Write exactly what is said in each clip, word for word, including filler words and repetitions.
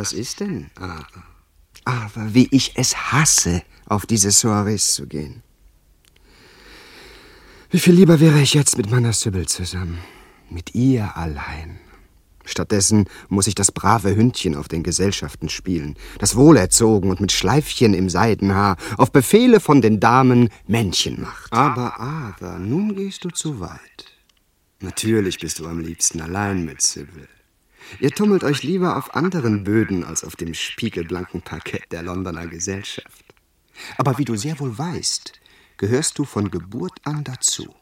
Was ist denn, aber? Aber wie ich es hasse, auf diese Soirees zu gehen. Wie viel lieber wäre ich jetzt mit meiner Sybil zusammen. Mit ihr allein. Stattdessen muss ich das brave Hündchen auf den Gesellschaften spielen, das wohlerzogen und mit Schleifchen im Seidenhaar auf Befehle von den Damen Männchen macht. Aber, aber, nun gehst du zu weit. Natürlich bist du am liebsten allein mit Sybil. Ihr tummelt euch lieber auf anderen Böden als auf dem spiegelblanken Parkett der Londoner Gesellschaft. Aber wie du sehr wohl weißt, gehörst du von Geburt an dazu.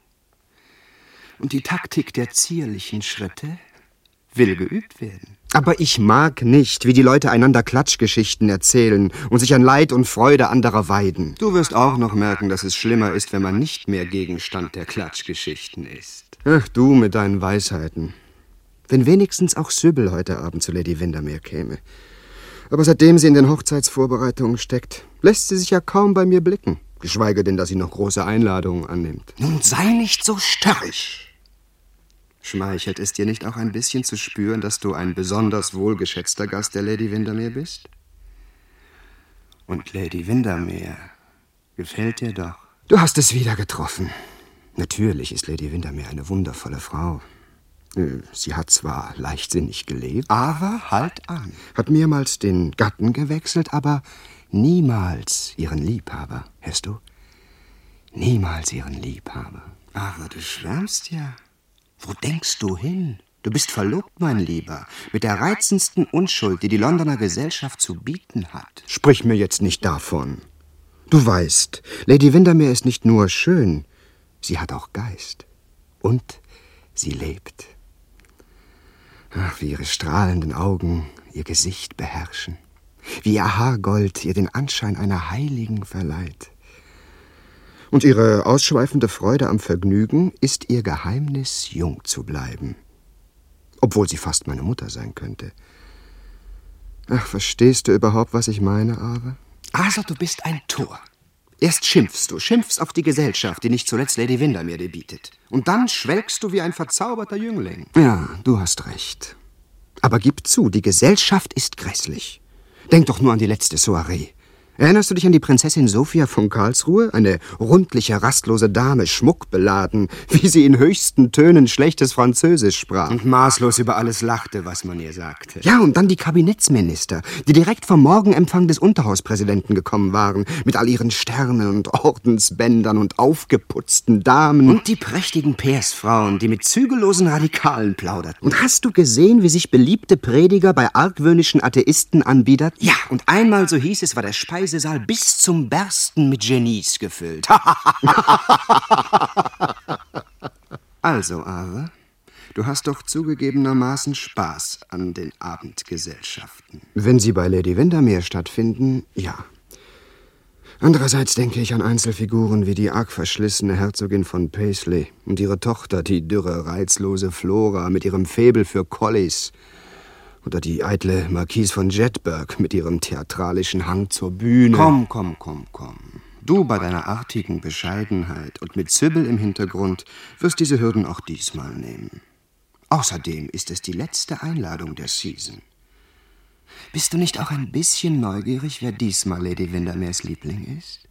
Und die Taktik der zierlichen Schritte will geübt werden. Aber ich mag nicht, wie die Leute einander Klatschgeschichten erzählen und sich an Leid und Freude anderer weiden. Du wirst auch noch merken, dass es schlimmer ist, wenn man nicht mehr Gegenstand der Klatschgeschichten ist. Ach, du mit deinen Weisheiten. Wenn wenigstens auch Sybil heute Abend zu Lady Windermere käme. Aber seitdem sie in den Hochzeitsvorbereitungen steckt, lässt sie sich ja kaum bei mir blicken. Geschweige denn, dass sie noch große Einladungen annimmt. Nun sei nicht so störrisch. Schmeichelt es dir nicht auch ein bisschen zu spüren, dass du ein besonders wohlgeschätzter Gast der Lady Windermere bist? Und Lady Windermere gefällt dir doch. Du hast es wieder getroffen. Natürlich ist Lady Windermere eine wundervolle Frau. Sie hat zwar leichtsinnig gelebt, aber halt an. Hat mehrmals den Gatten gewechselt, aber niemals ihren Liebhaber, hörst du? Niemals ihren Liebhaber. Aber du schwärmst ja. Wo denkst du hin? Du bist verlobt, mein Lieber, mit der reizendsten Unschuld, die die Londoner Gesellschaft zu bieten hat. Sprich mir jetzt nicht davon. Du weißt, Lady Windermere ist nicht nur schön, sie hat auch Geist. Und sie lebt. Ach, wie ihre strahlenden Augen ihr Gesicht beherrschen. Wie ihr Haargold ihr den Anschein einer Heiligen verleiht. Und ihre ausschweifende Freude am Vergnügen ist ihr Geheimnis, jung zu bleiben. Obwohl sie fast meine Mutter sein könnte. Ach, verstehst du überhaupt, was ich meine, Arthur? Also, du bist ein Tor. Erst schimpfst du, schimpfst auf die Gesellschaft, die nicht zuletzt Lady Windermere dir bietet. Und dann schwelgst du wie ein verzauberter Jüngling. Ja, du hast recht. Aber gib zu, die Gesellschaft ist grässlich. Denk doch nur an die letzte Soiree. Erinnerst du dich an die Prinzessin Sophia von Karlsruhe? Eine rundliche, rastlose Dame, schmuckbeladen, wie sie in höchsten Tönen schlechtes Französisch sprach. Und maßlos über alles lachte, was man ihr sagte. Ja, und dann die Kabinettsminister, die direkt vom Morgenempfang des Unterhauspräsidenten gekommen waren, mit all ihren Sternen und Ordensbändern und aufgeputzten Damen. Und die prächtigen Pairsfrauen, die mit zügellosen Radikalen plauderten. Und hast du gesehen, wie sich beliebte Prediger bei argwöhnischen Atheisten anbiederten? Ja, und einmal, so hieß es, war der Speise Saal bis zum Bersten mit Genies gefüllt. Also, Arthur, du hast doch zugegebenermaßen Spaß an den Abendgesellschaften. Wenn sie bei Lady Windermere stattfinden, ja. Andererseits denke ich an Einzelfiguren wie die arg verschlissene Herzogin von Paisley und ihre Tochter, die dürre, reizlose Flora mit ihrem Faible für Collies. Oder die eitle Marquise von Jedburgh mit ihrem theatralischen Hang zur Bühne. Komm, komm, komm, komm. Du bei deiner artigen Bescheidenheit und mit Sybil im Hintergrund wirst diese Hürden auch diesmal nehmen. Außerdem ist es die letzte Einladung der Season. Bist du nicht auch ein bisschen neugierig, wer diesmal Lady Windermeres Liebling ist?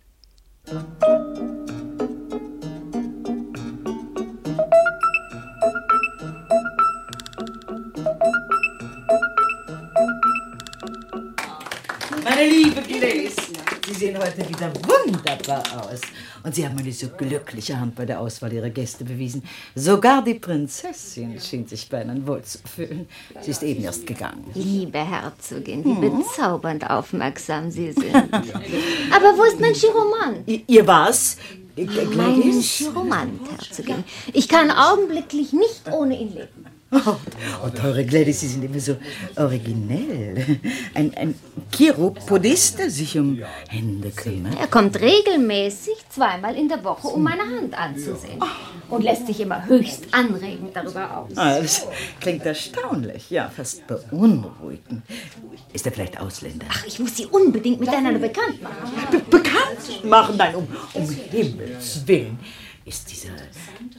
Meine liebe Gladys, Sie sehen heute wieder wunderbar aus. Und Sie haben eine so glückliche Hand bei der Auswahl Ihrer Gäste bewiesen. Sogar die Prinzessin schien sich bei Ihnen wohl zu fühlen. Sie ist eben erst gegangen. Liebe Herzogin, wie hm. bezaubernd aufmerksam Sie sind. Aber wo ist mein Chiromant? I- ihr was? Mein Chiromant, Herzogin. Ich kann augenblicklich nicht ohne ihn leben. Oh, oh, teure Gladys, Sie sind immer so originell. Ein, ein Chiropodist, der sich um Hände kümmert. Er kommt regelmäßig zweimal in der Woche, um meine Hand anzusehen. Und lässt sich immer höchst anregend darüber aus. Ah, das klingt erstaunlich, ja, fast beunruhigend. Ist er vielleicht Ausländer? Ach, ich muss Sie unbedingt miteinander bekannt machen. Be- bekannt machen? Nein, um, um Himmels Willen. Ist dieser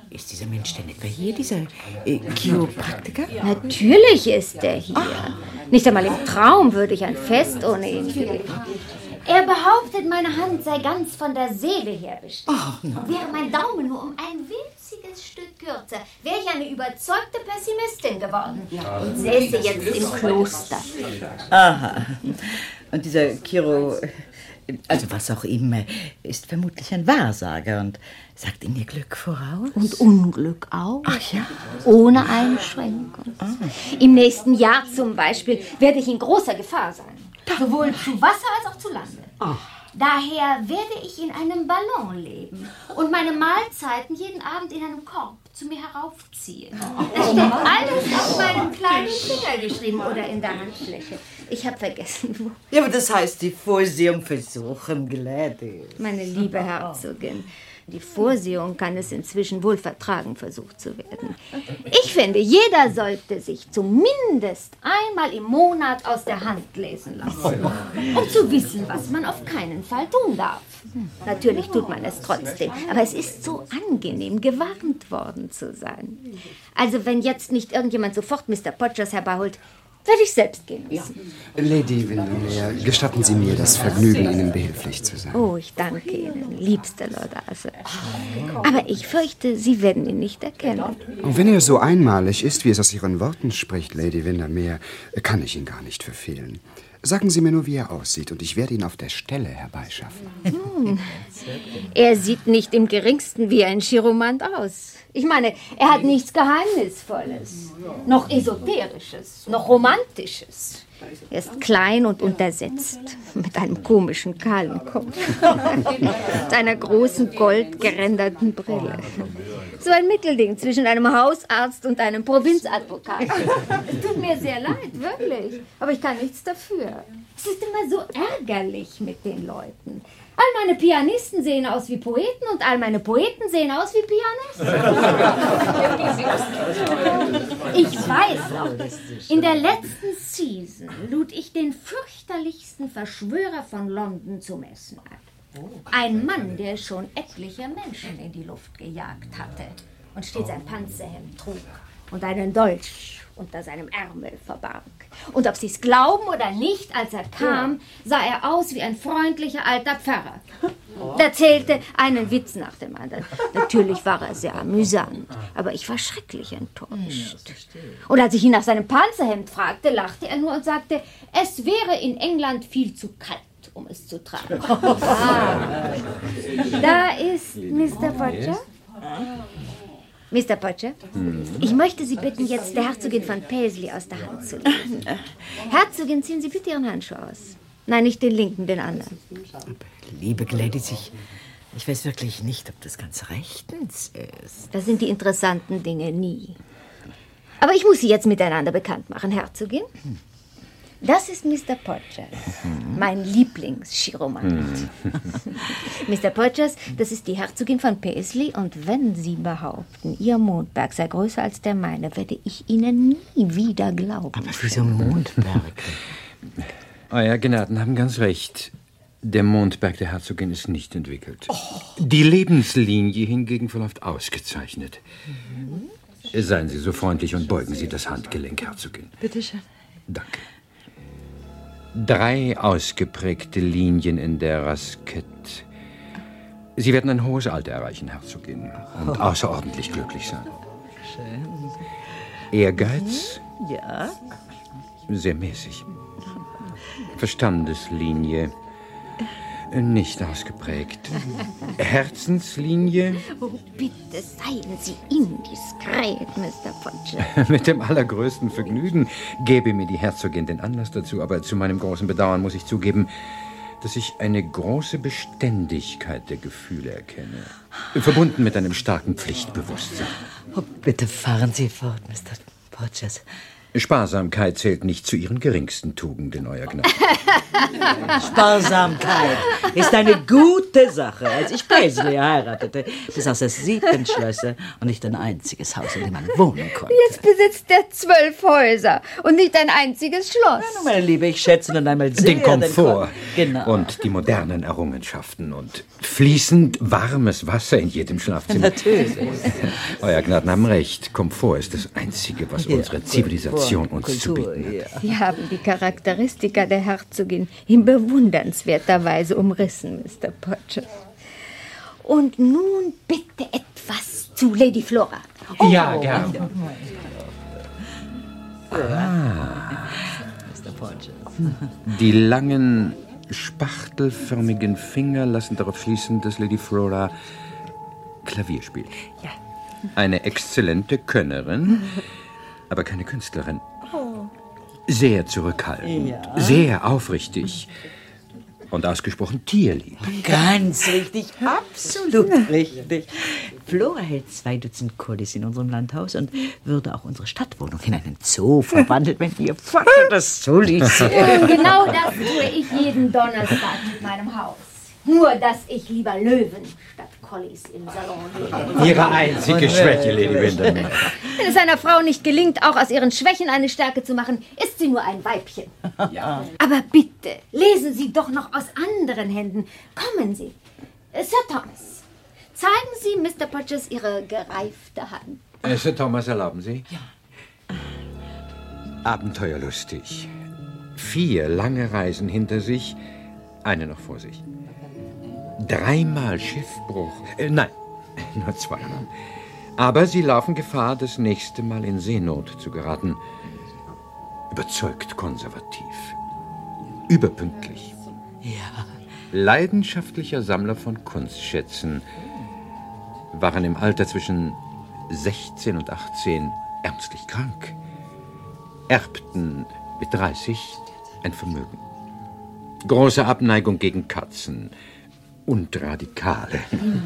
Ist dieser Mensch denn etwa hier, dieser äh, Chiropraktiker? Natürlich ist er hier. Ach. Nicht einmal im Traum würde ich ein Fest ohne ihn fühlen. Er behauptet, meine Hand sei ganz von der Seele her bestimmt. Oh, wäre mein Daumen nur um ein winziges Stück kürzer, wäre ich eine überzeugte Pessimistin geworden und säße jetzt im Kloster. Aha. Und dieser Chiro, also was auch immer, ist vermutlich ein Wahrsager und sagt ihm ihr Glück voraus. Und Unglück auch. Ach ja. Ohne Einschränkung. Ah. Im nächsten Jahr zum Beispiel werde ich in großer Gefahr sein. Sowohl zu Wasser als auch zu Lande. Oh. Daher werde ich in einem Ballon leben und meine Mahlzeiten jeden Abend in einem Korb zu mir heraufziehen. Das steht alles auf meinem kleinen Finger geschrieben oder in der Handfläche. Ich habe vergessen, wo. Ja, aber das heißt die Vorsehung versuchen, Gladys. Meine liebe Herzogin, die Vorsehung kann es inzwischen wohl vertragen, versucht zu werden. Ich finde, jeder sollte sich zumindest einmal im Monat aus der Hand lesen lassen, um zu wissen, was man auf keinen Fall tun darf. Natürlich tut man es trotzdem, aber es ist so angenehm, gewarnt worden zu sein. Also wenn jetzt nicht irgendjemand sofort Mister Podgers herbeiholt, werde ich selbst gehen müssen. Ja. Lady Windermere, gestatten Sie mir das Vergnügen, Ihnen behilflich zu sein. Oh, ich danke Ihnen, liebster Lord Arthur. Aber ich fürchte, Sie werden ihn nicht erkennen. Und wenn er so einmalig ist, wie es aus Ihren Worten spricht, Lady Windermere, kann ich ihn gar nicht verfehlen. Sagen Sie mir nur, wie er aussieht, und ich werde ihn auf der Stelle herbeischaffen. Hm. Er sieht nicht im geringsten wie ein Chiromant aus. Ich meine, er hat nichts Geheimnisvolles, noch Esoterisches, noch Romantisches. Er ist klein und untersetzt, mit einem komischen, kahlen Kopf, mit einer großen, goldgeränderten Brille. So ein Mittelding zwischen einem Hausarzt und einem Provinzadvokat. Es tut mir sehr leid, wirklich, aber ich kann nichts dafür. Es ist immer so ärgerlich mit den Leuten. All meine Pianisten sehen aus wie Poeten und all meine Poeten sehen aus wie Pianisten. Ich weiß noch, in der letzten Season lud ich den fürchterlichsten Verschwörer von London zum Essen ein. Ein Mann, der schon etliche Menschen in die Luft gejagt hatte und stets ein Panzerhemd trug und einen Dolch unter seinem Ärmel verbarg. Und ob Sie es glauben oder nicht, als er kam, sah er aus wie ein freundlicher alter Pfarrer. Er erzählte einen Witz nach dem anderen. Natürlich war er sehr amüsant, aber ich war schrecklich enttäuscht. Und als ich ihn nach seinem Panzerhemd fragte, lachte er nur und sagte, es wäre in England viel zu kalt, um es zu tragen. Ah. Da ist Mister Podger. Mister Podger, ich möchte Sie bitten, jetzt der Herzogin von Paisley aus der Hand zu legen. Herzogin, ziehen Sie bitte Ihren Handschuh aus. Nein, nicht den linken, den anderen. Liebe Gladys, ich, ich weiß wirklich nicht, ob das ganz rechtens ist. Das sind die interessanten Dinge nie. Aber ich muss Sie jetzt miteinander bekannt machen, Herzogin. Das ist Mister Podgers, mein Lieblingschiromant. Mister Podgers, das ist die Herzogin von Paisley, und wenn Sie behaupten, Ihr Mondberg sei größer als der meine, werde ich Ihnen nie wieder glauben. Aber wieso Mondberg? Euer Gnaden haben ganz recht. Der Mondberg der Herzogin ist nicht entwickelt. Oh. Die Lebenslinie hingegen verläuft ausgezeichnet. Mhm. Seien Sie so freundlich und beugen Sie das Handgelenk, Herzogin. Bitte schön. Danke. Drei ausgeprägte Linien in der Raskette. Sie werden ein hohes Alter erreichen, Herzogin, und oh. außerordentlich glücklich sein. Schön. Ehrgeiz? Ja. Sehr mäßig. Verstandeslinie? Nicht ausgeprägt. Herzenslinie? Oh, bitte seien Sie indiskret, Mister Podger. Mit dem allergrößten Vergnügen gäbe mir die Herzogin den Anlass dazu, aber zu meinem großen Bedauern muss ich zugeben, dass ich eine große Beständigkeit der Gefühle erkenne, verbunden mit einem starken Pflichtbewusstsein. Oh, bitte fahren Sie fort, Mister Podgers. Sparsamkeit zählt nicht zu Ihren geringsten Tugenden, Euer Gnade. Sparsamkeit ist eine gute Sache. Als ich Paisley heiratete, besaß er sieben Schlösser und nicht ein einziges Haus, in dem man wohnen konnte. Jetzt besitzt er zwölf Häuser und nicht ein einziges Schloss. Ja, meine Liebe, ich schätze nun einmal sehr Den Komfort den Kom genau. und die modernen Errungenschaften und fließend warmes Wasser in jedem Schlafzimmer. Natürlich. Euer Gnaden haben recht. Komfort ist das Einzige, was Ja, unsere Zivilisation Kultur, uns zu Kultur, bieten hat. ja. Sie haben die Charakteristika der Herzogin in bewundernswerter Weise umrissen, Mister Podger. Und nun bitte etwas zu Lady Flora. Ja, gern. Ah. Mister Podger. Die langen, spachtelförmigen Finger lassen darauf schließen, dass Lady Flora Klavier spielt. Ja. Eine exzellente Könnerin, aber keine Künstlerin. Sehr zurückhaltend, Ja. sehr aufrichtig und ausgesprochen tierlieb. Ganz richtig, absolut richtig. Flora hält zwei Dutzend Kollis in unserem Landhaus und würde auch unsere Stadtwohnung in einen Zoo verwandeln, wenn ihr Vater das so ließ. Und genau das tue ich jeden Donnerstag mit meinem Haus. Nur, dass ich lieber Löwen statt Collies im Salon lebe. Ihre einzige Schwäche, Lady Windermere. Wenn es einer Frau nicht gelingt, auch aus ihren Schwächen eine Stärke zu machen, ist sie nur ein Weibchen. Ja. Aber bitte, lesen Sie doch noch aus anderen Händen. Kommen Sie. Äh, Sir Thomas, zeigen Sie Mister Podgers Ihre gereifte Hand. Äh, Sir Thomas, erlauben Sie? Ja. Abenteuerlustig. Vier lange Reisen hinter sich, eine noch vor sich. Dreimal Schiffbruch. Äh, nein, nur zweimal. Aber sie laufen Gefahr, das nächste Mal in Seenot zu geraten. Überzeugt konservativ. Überpünktlich. Ja. Leidenschaftlicher Sammler von Kunstschätzen. Waren im Alter zwischen sechzehn und achtzehn ernstlich krank. Erbten mit dreißig ein Vermögen. Große Abneigung gegen Katzen. Und Radikale.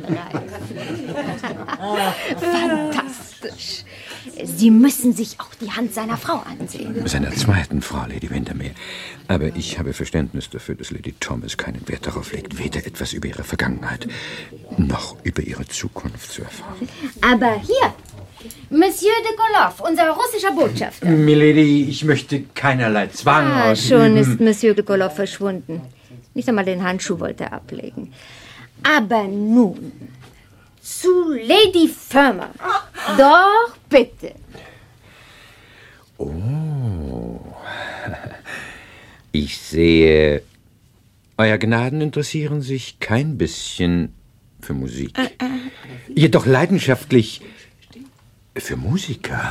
Fantastisch. Sie müssen sich auch die Hand seiner Frau ansehen. Seiner zweiten Frau, Lady Windermere. Aber ich habe Verständnis dafür, dass Lady Thomas keinen Wert darauf legt, weder etwas über ihre Vergangenheit noch über ihre Zukunft zu erfahren. Aber hier, Monsieur de Koloff, unser russischer Botschafter. Milady, ich möchte keinerlei Zwang Ah, ausüben. schon ist Monsieur de Koloff verschwunden. Nicht einmal den Handschuh wollte er ablegen. Aber nun zu Lady Fermor. Doch, bitte. Oh. Ich sehe, Euer Gnaden interessieren sich kein bisschen für Musik. Äh, äh. Jedoch leidenschaftlich für Musiker.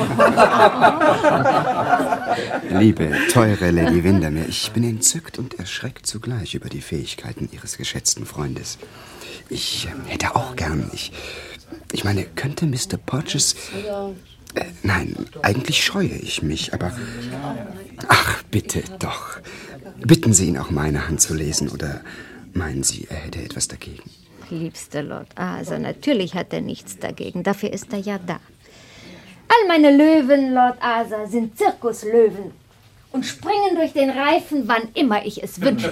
Liebe, teure Lady Windermere, ich bin entzückt und erschreckt zugleich über die Fähigkeiten Ihres geschätzten Freundes. Ich äh, hätte auch gern, ich, ich meine, könnte Mister Podgers... Äh, nein, eigentlich scheue ich mich, aber... Ach, bitte doch. Bitten Sie ihn auch, meine Hand zu lesen, oder meinen Sie, er hätte etwas dagegen? Liebster Lord Arthur, natürlich hat er nichts dagegen. Dafür ist er ja da. All meine Löwen, Lord Arthur, sind Zirkuslöwen und springen durch den Reifen, wann immer ich es wünsche.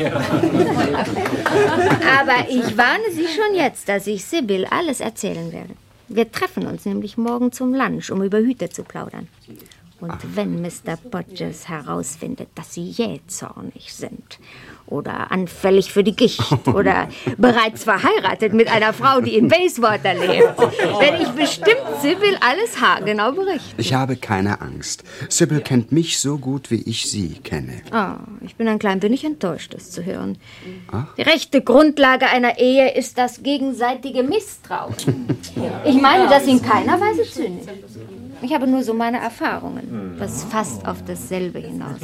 Aber ich warne Sie schon jetzt, dass ich Sybil alles erzählen werde. Wir treffen uns nämlich morgen zum Lunch, um über Hüte zu plaudern. Und wenn Mister Podgers herausfindet, dass Sie jähzornig sind oder anfällig für die Gicht oder bereits verheiratet mit einer Frau, die in Bayswater lebt, werde ich bestimmt Sybil alles haargenau berichten. Ich habe keine Angst. Sybil kennt mich so gut, wie ich sie kenne. Oh, ich bin ein klein wenig enttäuscht, das zu hören. Ach? Die rechte Grundlage einer Ehe ist das gegenseitige Misstrauen. Ich meine das in keiner Weise zynisch. Ich habe nur so meine Erfahrungen, was fast auf dasselbe hinaus.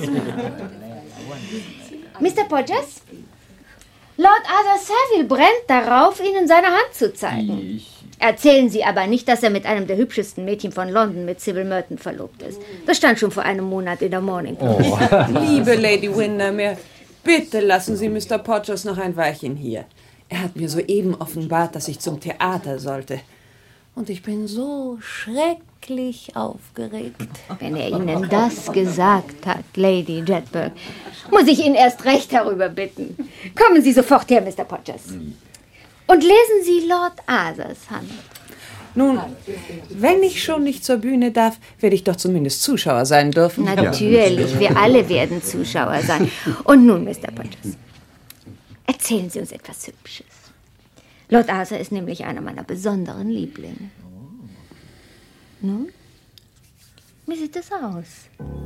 Mister Podgers? Lord Arthur Savile brennt darauf, Ihnen seine Hand zu zeigen. Erzählen Sie aber nicht, dass er mit einem der hübschesten Mädchen von London, mit Sybil Merton, verlobt ist. Das stand schon vor einem Monat in der Morning Post. Oh. Liebe Lady Windermere, bitte lassen Sie Mister Podgers noch ein Weilchen hier. Er hat mir soeben offenbart, dass ich zum Theater sollte. Und ich bin so schrecklich aufgeregt. Wenn er Ihnen das gesagt hat, Lady Jedburgh, muss ich ihn erst recht darüber bitten. Kommen Sie sofort her, Mister Podgers. Und lesen Sie Lord Arthurs Hand. Nun, wenn ich schon nicht zur Bühne darf, werde ich doch zumindest Zuschauer sein dürfen. Natürlich, wir alle werden Zuschauer sein. Und nun, Mister Podgers, erzählen Sie uns etwas Hübsches. Lord Arthur ist nämlich einer meiner besonderen Lieblinge. Nun, wie sieht es aus?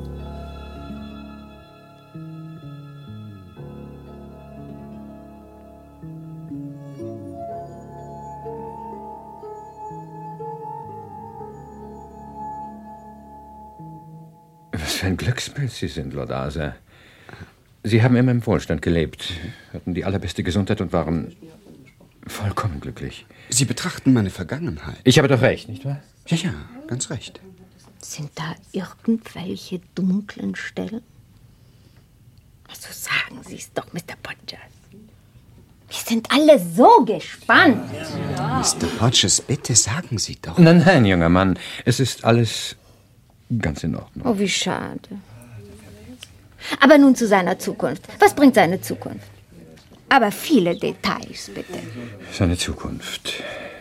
Was für ein Glückspilz Sie sind, Lord Arthur. Sie haben immer im Wohlstand gelebt, hatten die allerbeste Gesundheit und waren vollkommen glücklich. Sie betrachten meine Vergangenheit. Ich habe doch recht, nicht wahr? Ja, ja, ganz recht. Sind da irgendwelche dunklen Stellen? Also sagen Sie es doch, Mister Podgers. Wir sind alle so gespannt. Mister Podgers, bitte sagen Sie doch. Nein, nein, junger Mann. Es ist alles ganz in Ordnung. Oh, wie schade. Aber nun zu seiner Zukunft. Was bringt seine Zukunft? Aber viele Details, bitte. Seine Zukunft.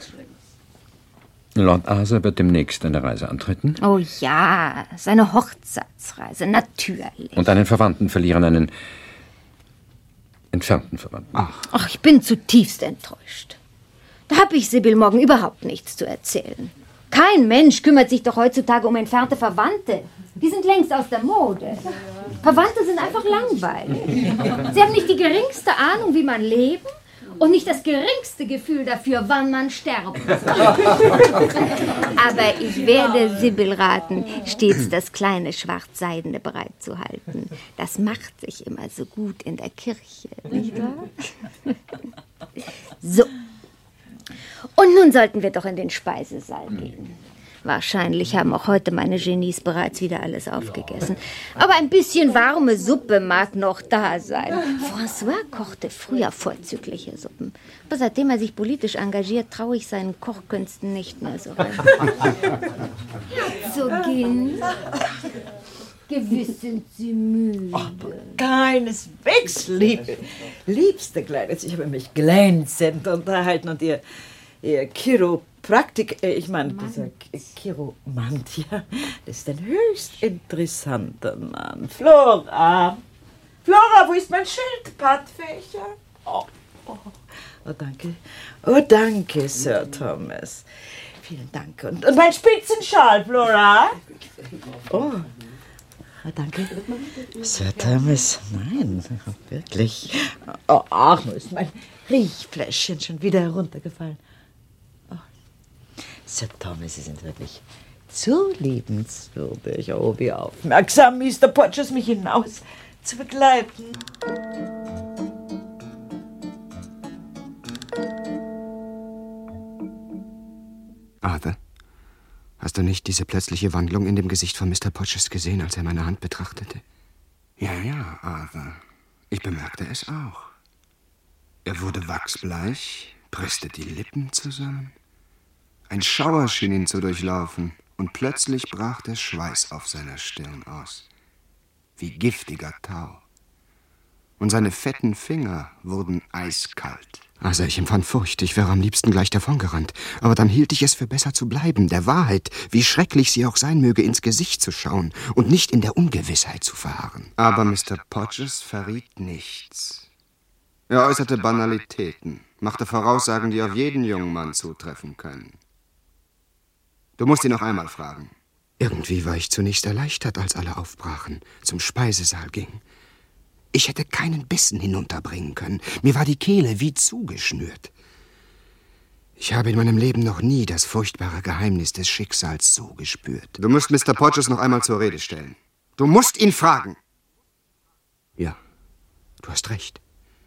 Lord Arthur wird demnächst eine Reise antreten. Oh ja, seine Hochzeitsreise, natürlich. Und einen Verwandten verlieren, einen entfernten Verwandten. Ach, Ach, ich bin zutiefst enttäuscht. Da habe ich Sibyl morgen überhaupt nichts zu erzählen. Kein Mensch kümmert sich doch heutzutage um entfernte Verwandte. Die sind längst aus der Mode. Verwandte sind einfach langweilig. Sie haben nicht die geringste Ahnung, wie man leben und nicht das geringste Gefühl dafür, wann man sterben soll. Aber ich werde Sibyl raten, stets das kleine Schwarzseidene bereitzuhalten. Das macht sich immer so gut in der Kirche, nicht wahr? So. Und nun sollten wir doch in den Speisesaal gehen. Wahrscheinlich haben auch heute meine Genies bereits wieder alles aufgegessen. Aber ein bisschen warme Suppe mag noch da sein. François kochte früher vorzügliche Suppen. Aber seitdem er sich politisch engagiert, traue ich seinen Kochkünsten nicht mehr so rein. Herzogin, gewiss sind Sie müde. Oh, keineswegs, liebe, liebste Kleines. Ich habe mich glänzend unterhalten und ihr, ihr Chiropraktik, äh, ich meine, dieser Chiromant, ja, das ist ein höchst interessanter Mann. Flora, Flora, wo ist mein Schildpattfächer? Oh, oh, oh, danke. Oh, danke, Sir Thomas. Vielen Dank. Und, und mein Spitzenschal, Flora? Oh. Oh, danke. Sir Thomas, nein, wirklich. Oh, ach, nur ist mein Riechfläschchen schon wieder heruntergefallen. Oh. Sir Thomas, Sie sind wirklich zu liebenswürdig. Oh, wie aufmerksam Mister Podgers, mich hinaus zu begleiten. Arthur? Hast du nicht diese plötzliche Wandlung in dem Gesicht von Mister Podgers gesehen, als er meine Hand betrachtete? Ja, ja, Arthur. Ich bemerkte es auch. Er wurde wachsbleich, presste die Lippen zusammen. Ein Schauer schien ihn zu durchlaufen, und plötzlich brach der Schweiß auf seiner Stirn aus. Wie giftiger Tau. Und seine fetten Finger wurden eiskalt. Also ich empfand Furcht, ich wäre am liebsten gleich davongerannt. Aber dann hielt ich es für besser zu bleiben, der Wahrheit, wie schrecklich sie auch sein möge, ins Gesicht zu schauen und nicht in der Ungewissheit zu verharren. Aber Mister Podgers verriet nichts. Er äußerte Banalitäten, machte Voraussagen, die auf jeden jungen Mann zutreffen können. Du musst ihn noch einmal fragen. Irgendwie war ich zunächst erleichtert, als alle aufbrachen, zum Speisesaal gingen. Ich hätte keinen Bissen hinunterbringen können. Mir war die Kehle wie zugeschnürt. Ich habe in meinem Leben noch nie das furchtbare Geheimnis des Schicksals so gespürt. Du musst Mister Podgers noch einmal zur Rede stellen. Du musst ihn fragen. Ja, du hast recht.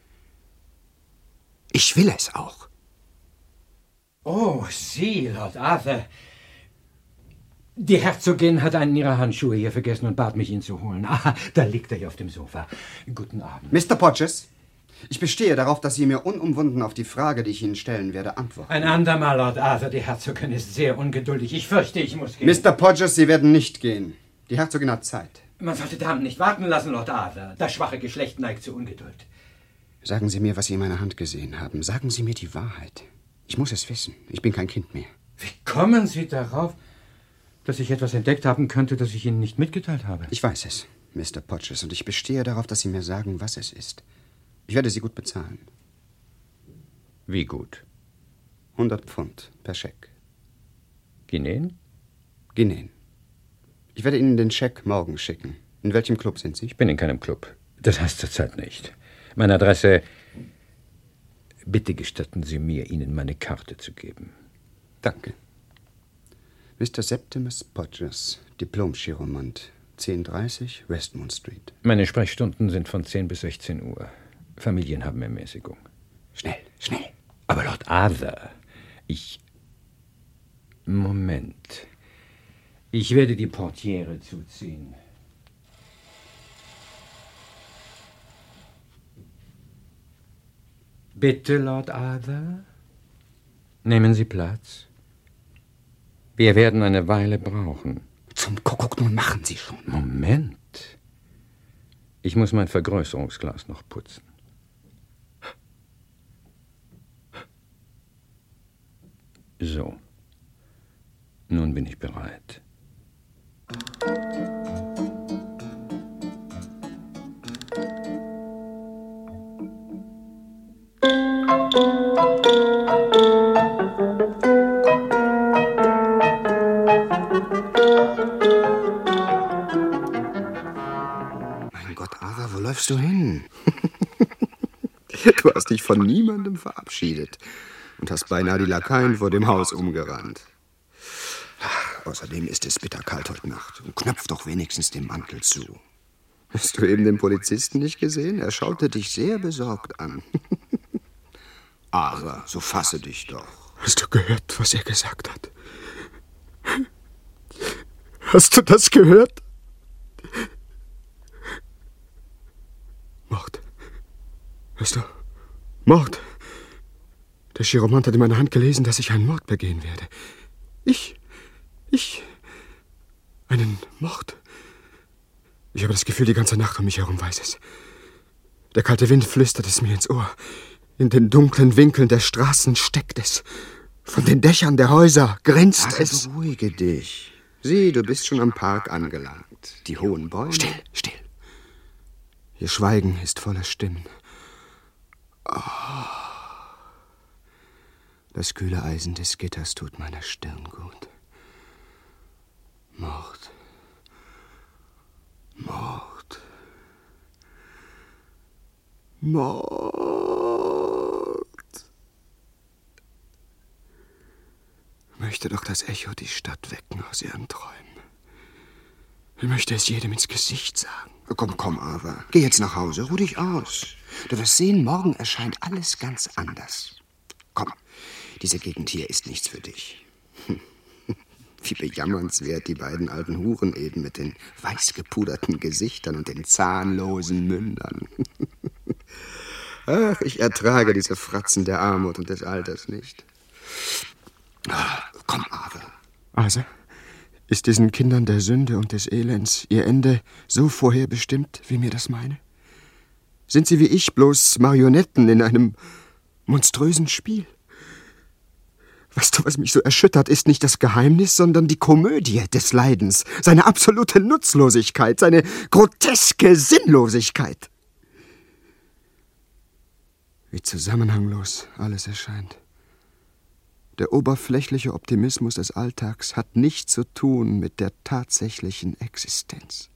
Ich will es auch. Oh, Sie, Lord Arthur. Die Herzogin hat einen ihrer Handschuhe hier vergessen und bat mich, ihn zu holen. Ah, da liegt er hier auf dem Sofa. Guten Abend. Mister Podgers, Ich bestehe darauf, dass Sie mir unumwunden auf die Frage, die ich Ihnen stellen werde, antworten. Ein andermal, Lord Arthur. Die Herzogin ist sehr ungeduldig. Ich fürchte, ich muss gehen. Mister Podgers, Sie werden nicht gehen. Die Herzogin hat Zeit. Man sollte Damen nicht warten lassen, Lord Arthur. Das schwache Geschlecht neigt zu Ungeduld. Sagen Sie mir, was Sie in meiner Hand gesehen haben. Sagen Sie mir die Wahrheit. Ich muss es wissen. Ich bin kein Kind mehr. Wie kommen Sie darauf, dass ich etwas entdeckt haben könnte, das ich Ihnen nicht mitgeteilt habe? Ich weiß es, Mister Podgers, und ich bestehe darauf, dass Sie mir sagen, was es ist. Ich werde Sie gut bezahlen. Wie gut? hundert Pfund per Scheck. Guineen? Guineen. Ich werde Ihnen den Scheck morgen schicken. In welchem Club sind Sie? Ich bin in keinem Club. Das heißt zurzeit nicht. Meine Adresse... Bitte gestatten Sie mir, Ihnen meine Karte zu geben. Danke. Mister Septimus Podgers, Diplom-Chiromant, zehn dreißig Westmont Street. Meine Sprechstunden sind von zehn bis sechzehn Uhr. Familien haben Ermäßigung. Schnell, schnell. Aber Lord Arthur, ich... Moment. Ich werde die Portiere zuziehen. Bitte, Lord Arthur. Nehmen Sie Platz. Wir werden eine Weile brauchen. Zum Kuckuck, nun machen Sie schon. Moment. Ich muss mein Vergrößerungsglas noch putzen. So. Nun bin ich bereit. Mein Gott, Arthur, wo läufst du hin? Du hast dich von niemandem verabschiedet und hast beinahe die Lakaien vor dem Haus umgerannt. Ach, außerdem ist es bitterkalt heute Nacht. Und knöpf doch wenigstens den Mantel zu. Hast du eben den Polizisten nicht gesehen? Er schaute dich sehr besorgt an. Arthur, so fasse dich doch. Hast du gehört, was er gesagt hat? Hast du das gehört? Mord. Hörst du? Mord. Der Chiromant hat in meiner Hand gelesen, dass ich einen Mord begehen werde. Ich? Ich? Einen Mord? Ich habe das Gefühl, die ganze Nacht um mich herum weiß es. Der kalte Wind flüstert es mir ins Ohr. In den dunklen Winkeln der Straßen steckt es. Von den Dächern der Häuser grinst Arthur, es. beruhige dich. Sieh, du bist schon am Park angelangt. Die hohen Bäume. Still, still. Ihr Schweigen ist voller Stimmen. Oh. Das kühle Eisen des Gitters tut meiner Stirn gut. Mord. Mord. Mord. Möchte doch das Echo die Stadt wecken aus ihren Träumen. Ich möchte es jedem ins Gesicht sagen. Komm, komm, Arthur. Geh jetzt nach Hause, ruh dich aus. Du wirst sehen, morgen erscheint alles ganz anders. Komm, diese Gegend hier ist nichts für dich. Wie bejammernswert die beiden alten Huren eben mit den weißgepuderten Gesichtern und den zahnlosen Mündern. Ach, ich ertrage diese Fratzen der Armut und des Alters nicht. Komm, Arthur. Also, ist diesen Kindern der Sünde und des Elends ihr Ende so vorherbestimmt, wie mir das meine? Sind sie wie ich bloß Marionetten in einem monströsen Spiel? Weißt du, was mich so erschüttert, ist nicht das Geheimnis, sondern die Komödie des Leidens, seine absolute Nutzlosigkeit, seine groteske Sinnlosigkeit. Wie zusammenhanglos alles erscheint. Der oberflächliche Optimismus des Alltags hat nichts zu tun mit der tatsächlichen Existenz.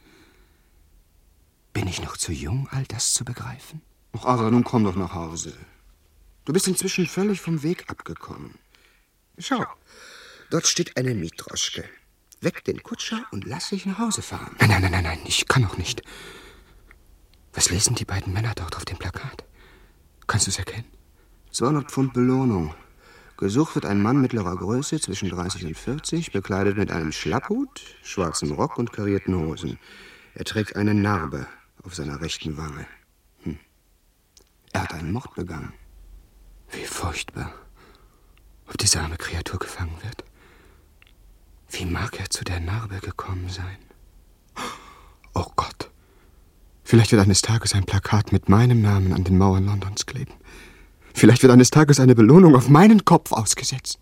Bin ich noch zu jung, all das zu begreifen? Ach, Arthur, nun komm doch nach Hause. Du bist inzwischen völlig vom Weg abgekommen. Schau, dort steht eine Mietdroschke. Weck den Kutscher und lass dich nach Hause fahren. Nein, nein, nein, nein, nein, ich kann auch nicht. Was lesen die beiden Männer dort auf dem Plakat? Kannst du es erkennen? zweihundert Pfund Belohnung. Gesucht wird ein Mann mittlerer Größe, zwischen dreißig und vierzig, bekleidet mit einem Schlapphut, schwarzem Rock und karierten Hosen. Er trägt eine Narbe auf seiner rechten Wange. Hm. Er hat einen Mord begangen. Wie furchtbar. Ob diese arme Kreatur gefangen wird. Wie mag er zu der Narbe gekommen sein? Oh Gott. Vielleicht wird eines Tages ein Plakat mit meinem Namen an den Mauern Londons kleben. Vielleicht wird eines Tages eine Belohnung auf meinen Kopf ausgesetzt.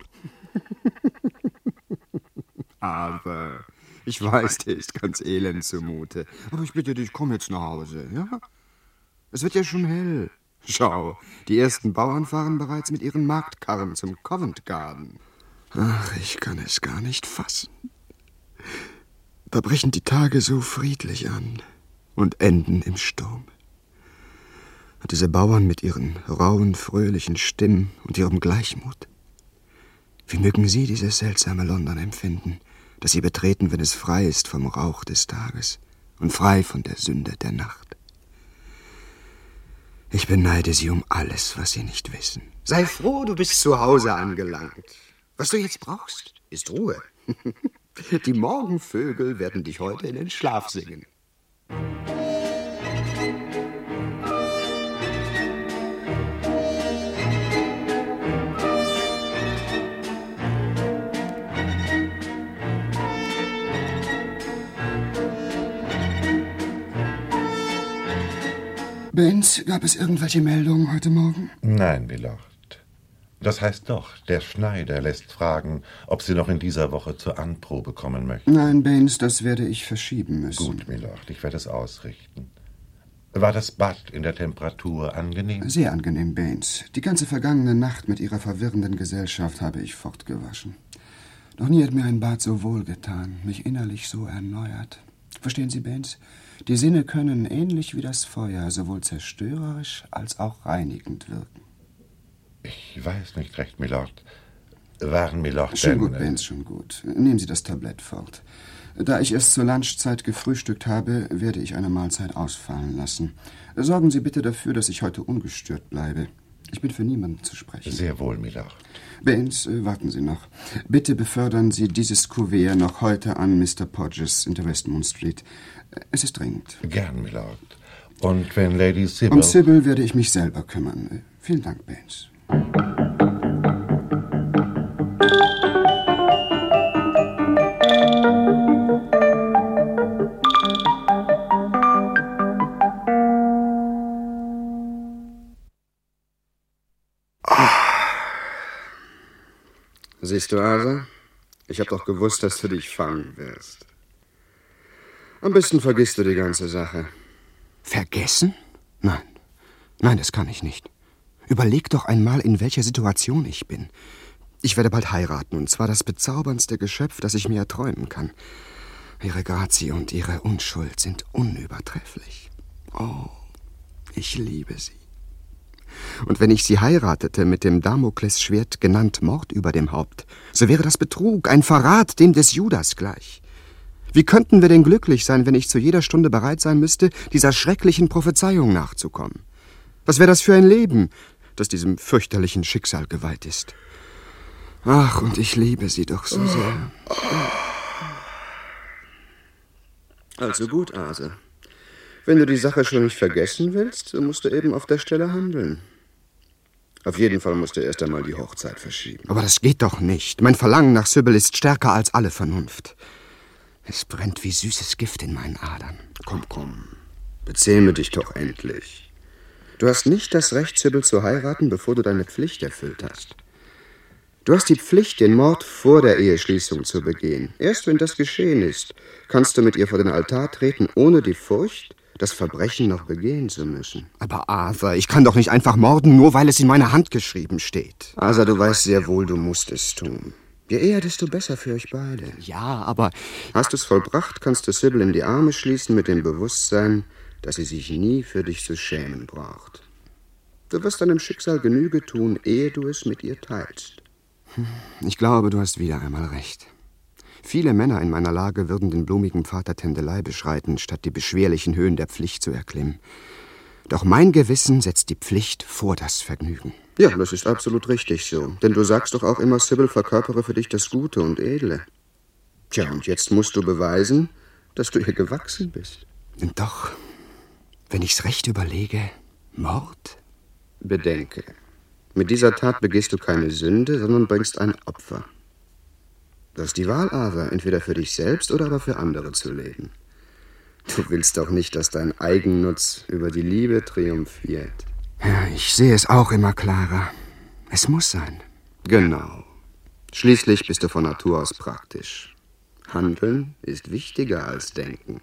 Aber ich weiß, dir ist ganz elend zumute. Aber ich bitte dich, komm jetzt nach Hause, ja? Es wird ja schon hell. Schau, die ersten Bauern fahren bereits mit ihren Marktkarren zum Covent Garden. Ach, ich kann es gar nicht fassen. Da brechen die Tage so friedlich an und enden im Sturm. Und diese Bauern mit ihren rauen, fröhlichen Stimmen und ihrem Gleichmut. Wie mögen sie dieses seltsame London empfinden, das sie betreten, wenn es frei ist vom Rauch des Tages und frei von der Sünde der Nacht? Ich beneide sie um alles, was sie nicht wissen. Sei froh, du bist zu Hause angelangt. Was du jetzt brauchst, ist Ruhe. Die Morgenvögel werden dich heute in den Schlaf singen. Baines, gab es irgendwelche Meldungen heute Morgen? Nein, Milord. Das heißt doch, der Schneider lässt fragen, ob Sie noch in dieser Woche zur Anprobe kommen möchten. Nein, Baines, das werde ich verschieben müssen. Gut, Milord, ich werde es ausrichten. War das Bad in der Temperatur angenehm? Sehr angenehm, Baines. Die ganze vergangene Nacht mit Ihrer verwirrenden Gesellschaft habe ich fortgewaschen. Noch nie hat mir ein Bad so wohlgetan, mich innerlich so erneuert. Verstehen Sie, Baines? Die Sinne können, ähnlich wie das Feuer, sowohl zerstörerisch als auch reinigend wirken. Ich weiß nicht recht, Milord. Waren Milord Schon denn... gut, Baines, schon gut. Nehmen Sie das Tablett fort. Da ich erst zur Lunchzeit gefrühstückt habe, werde ich eine Mahlzeit ausfallen lassen. Sorgen Sie bitte dafür, dass ich heute ungestört bleibe. Ich bin für niemanden zu sprechen. Sehr wohl, Milord. Baines, äh, warten Sie noch. Bitte befördern Sie dieses Kuvert noch heute an Mister Podges in der Westmont Street. Es ist dringend. Gern, Milord. Und wenn Lady Sybil... Um Sybil werde ich mich selber kümmern. Vielen Dank, Baines. Siehst du, Asa? Ich habe doch gewusst, dass du dich fangen wirst. Am besten vergisst du die ganze Sache. Vergessen? Nein. Nein, das kann ich nicht. Überleg doch einmal, in welcher Situation ich bin. Ich werde bald heiraten, und zwar das bezauberndste Geschöpf, das ich mir erträumen kann. Ihre Grazie und ihre Unschuld sind unübertrefflich. Oh, ich liebe sie. Und wenn ich sie heiratete mit dem Damoklesschwert genannt Mord über dem Haupt, so wäre das Betrug, ein Verrat dem des Judas gleich. Wie könnten wir denn glücklich sein, wenn ich zu jeder Stunde bereit sein müsste, dieser schrecklichen Prophezeiung nachzukommen? Was wäre das für ein Leben, das diesem fürchterlichen Schicksal geweiht ist? Ach, und ich liebe sie doch so sehr. Also gut, Ase. Wenn du die Sache schon nicht vergessen willst, so musst du eben auf der Stelle handeln. Auf jeden Fall musst du erst einmal die Hochzeit verschieben. Aber das geht doch nicht. Mein Verlangen nach Sybil ist stärker als alle Vernunft. Es brennt wie süßes Gift in meinen Adern. Komm, komm. Bezähme dich doch endlich. Du hast nicht das Recht, Sybil zu heiraten, bevor du deine Pflicht erfüllt hast. Du hast die Pflicht, den Mord vor der Eheschließung zu begehen. Erst wenn das geschehen ist, kannst du mit ihr vor den Altar treten, ohne die Furcht, das Verbrechen noch begehen zu müssen. Aber Arthur, ich kann doch nicht einfach morden, nur weil es in meiner Hand geschrieben steht. Arthur, du weißt sehr wohl, du musst es tun. Je eher, desto besser für euch beide. Ja, aber... Hast du es vollbracht, kannst du Sybil in die Arme schließen mit dem Bewusstsein, dass sie sich nie für dich zu schämen braucht. Du wirst deinem Schicksal Genüge tun, ehe du es mit ihr teilst. Ich glaube, du hast wieder einmal recht. Viele Männer in meiner Lage würden den blumigen Pfad der Tändelei beschreiten, statt die beschwerlichen Höhen der Pflicht zu erklimmen. Doch mein Gewissen setzt die Pflicht vor das Vergnügen. Ja, das ist absolut richtig so. Denn du sagst doch auch immer, Sybil verkörpere für dich das Gute und Edle. Tja, und jetzt musst du beweisen, dass du ihr gewachsen bist. Und doch, wenn ich's recht überlege, Mord? Bedenke, mit dieser Tat begehst du keine Sünde, sondern bringst ein Opfer. Du hast die Wahl aber, entweder für dich selbst oder aber für andere zu leben. Du willst doch nicht, dass dein Eigennutz über die Liebe triumphiert. Ja, ich sehe es auch immer klarer. Es muss sein. Genau. Schließlich bist du von Natur aus praktisch. Handeln ist wichtiger als Denken.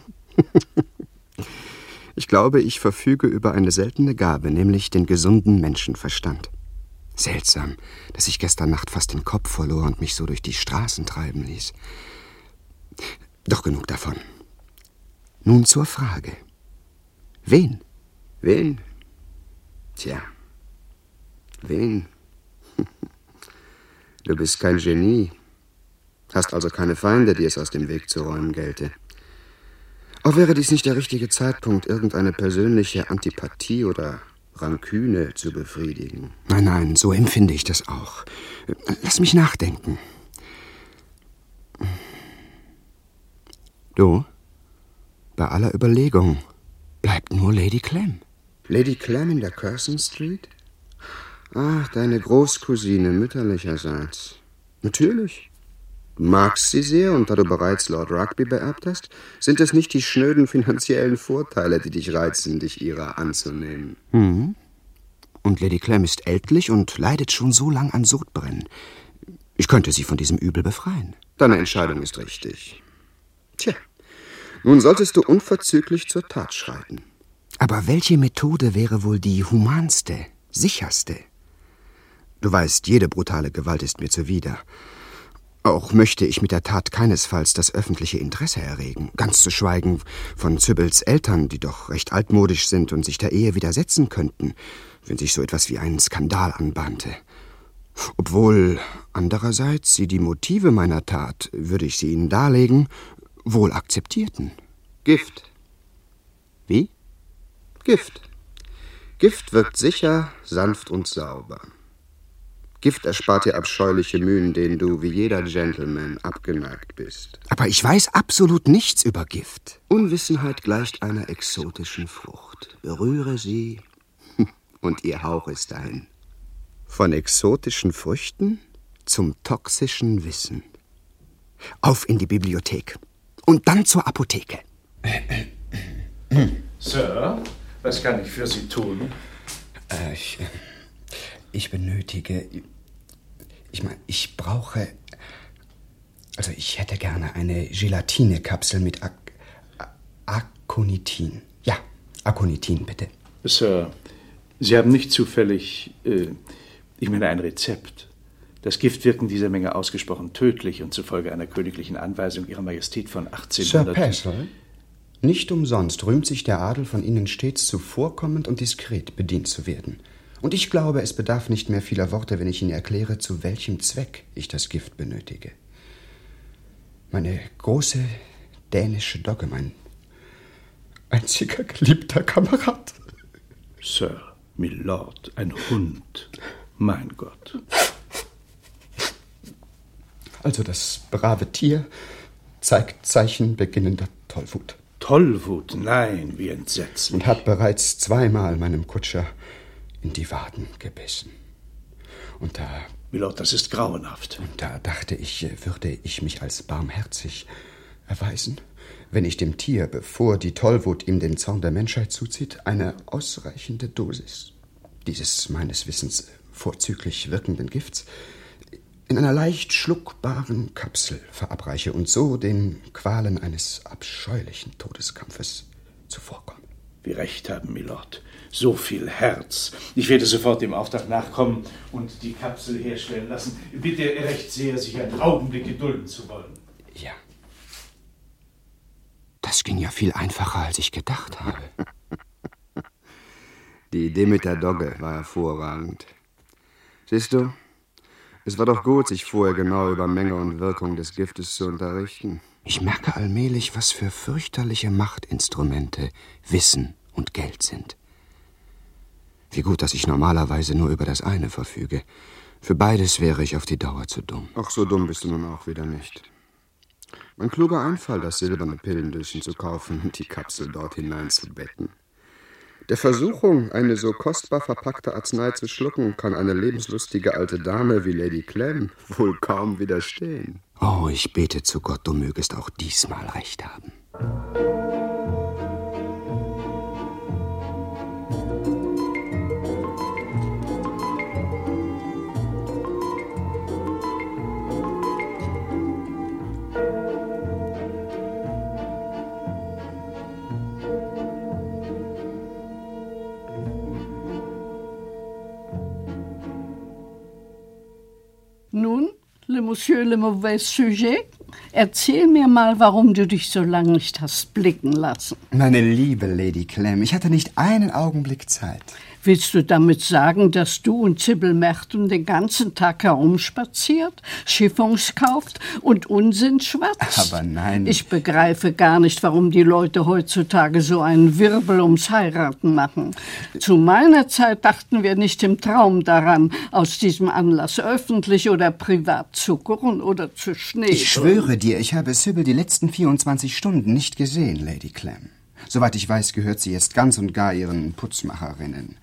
Ich glaube, ich verfüge über eine seltene Gabe, nämlich den gesunden Menschenverstand. Seltsam, dass ich gestern Nacht fast den Kopf verlor und mich so durch die Straßen treiben ließ. Doch genug davon. Nun zur Frage. Wen? Wen? Tja, wen? Du bist kein Genie, hast also keine Feinde, die es aus dem Weg zu räumen gelte. Auch wäre dies nicht der richtige Zeitpunkt, irgendeine persönliche Antipathie oder Ranküne zu befriedigen. Nein, nein, so empfinde ich das auch. Lass mich nachdenken. Du, bei aller Überlegung bleibt nur Lady Clem. Lady Clem in der Curzon Street? Ach, deine Großcousine mütterlicherseits. Natürlich. Du magst sie sehr, und da du bereits Lord Rugby beerbt hast, sind es nicht die schnöden finanziellen Vorteile, die dich reizen, dich ihrer anzunehmen. Mhm. Und Lady Clem ist ältlich und leidet schon so lang an Sodbrennen. Ich könnte sie von diesem Übel befreien. Deine Entscheidung ist richtig. Tja, nun solltest du unverzüglich zur Tat schreiten. Aber welche Methode wäre wohl die humanste, sicherste? Du weißt, jede brutale Gewalt ist mir zuwider. Auch möchte ich mit der Tat keinesfalls das öffentliche Interesse erregen, ganz zu schweigen von Sybills Eltern, die doch recht altmodisch sind und sich der Ehe widersetzen könnten, wenn sich so etwas wie ein Skandal anbahnte. Obwohl andererseits sie die Motive meiner Tat, würde ich sie ihnen darlegen, wohl akzeptierten. Gift. Wie? Gift. Gift wirkt sicher, sanft und sauber. Gift erspart dir abscheuliche Mühen, denen du wie jeder Gentleman abgeneigt bist. Aber ich weiß absolut nichts über Gift. Unwissenheit gleicht einer exotischen Frucht. Berühre sie und ihr Hauch ist dahin. Von exotischen Früchten zum toxischen Wissen. Auf in die Bibliothek und dann zur Apotheke. Sir, was kann ich für Sie tun? Äh, ich, ich benötige... Ich meine, ich brauche... Also ich hätte gerne eine Gelatinekapsel mit Ak Aconitin. Ja, Aconitin, bitte. Sir, Sie haben nicht zufällig... Äh, ich meine, ein Rezept. Das Gift wirkt in dieser Menge ausgesprochen tödlich und zufolge einer königlichen Anweisung Ihrer Majestät von achtzehnhundert... Sir Percival, nicht umsonst rühmt sich der Adel von Ihnen stets zuvorkommend und diskret bedient zu werden. Und ich glaube, es bedarf nicht mehr vieler Worte, wenn ich Ihnen erkläre, zu welchem Zweck ich das Gift benötige. Meine große dänische Dogge, mein einziger geliebter Kamerad. Sir, Milord, ein Hund. Mein Gott. Also das brave Tier zeigt Zeichen beginnender Tollwut. Tollwut? Nein, wie entsetzlich. Und hat bereits zweimal meinem Kutscher in die Waden gebissen. Und da... Milord, das ist grauenhaft. Und da dachte ich, würde ich mich als barmherzig erweisen, wenn ich dem Tier, bevor die Tollwut ihm den Zorn der Menschheit zuzieht, eine ausreichende Dosis dieses meines Wissens vorzüglich wirkenden Gifts in einer leicht schluckbaren Kapsel verabreiche und so den Qualen eines abscheulichen Todeskampfes zuvorkomme. Wie recht haben, Milord. So viel Herz. Ich werde sofort dem Auftrag nachkommen und die Kapsel herstellen lassen. Bitte recht sehr, sich einen Augenblick gedulden zu wollen. Ja. Das ging ja viel einfacher, als ich gedacht habe. Die Idee mit der Dogge war hervorragend. Siehst du, es war doch gut, sich vorher genau über Menge und Wirkung des Giftes zu unterrichten. Ich merke allmählich, was für fürchterliche Machtinstrumente Wissen und Geld sind. Wie gut, dass ich normalerweise nur über das eine verfüge. Für beides wäre ich auf die Dauer zu dumm. Ach, so dumm bist du nun auch wieder nicht. Ein kluger Einfall, das silberne Pillendöschen zu kaufen und die Kapsel dort hineinzubetten. Der Versuchung, eine so kostbar verpackte Arznei zu schlucken, kann eine lebenslustige alte Dame wie Lady Clem wohl kaum widerstehen. Oh, ich bete zu Gott, du mögest auch diesmal recht haben. Nun, le Monsieur le mauvais sujet, erzähl mir mal, warum du dich so lange nicht hast blicken lassen. Meine liebe Lady Clem, ich hatte nicht einen Augenblick Zeit. Willst du damit sagen, dass du und Sybil Merton den ganzen Tag herumspaziert, Chiffons kauft und Unsinn schwatzt? Aber nein. Ich begreife gar nicht, warum die Leute heutzutage so einen Wirbel ums Heiraten machen. Zu meiner Zeit dachten wir nicht im Traum daran, aus diesem Anlass öffentlich oder privat zu kochen oder zu Schnee. Ich schwöre dir, ich habe Sybil die letzten vierundzwanzig Stunden nicht gesehen, Lady Clem. Soweit ich weiß, gehört sie jetzt ganz und gar ihren Putzmacherinnen.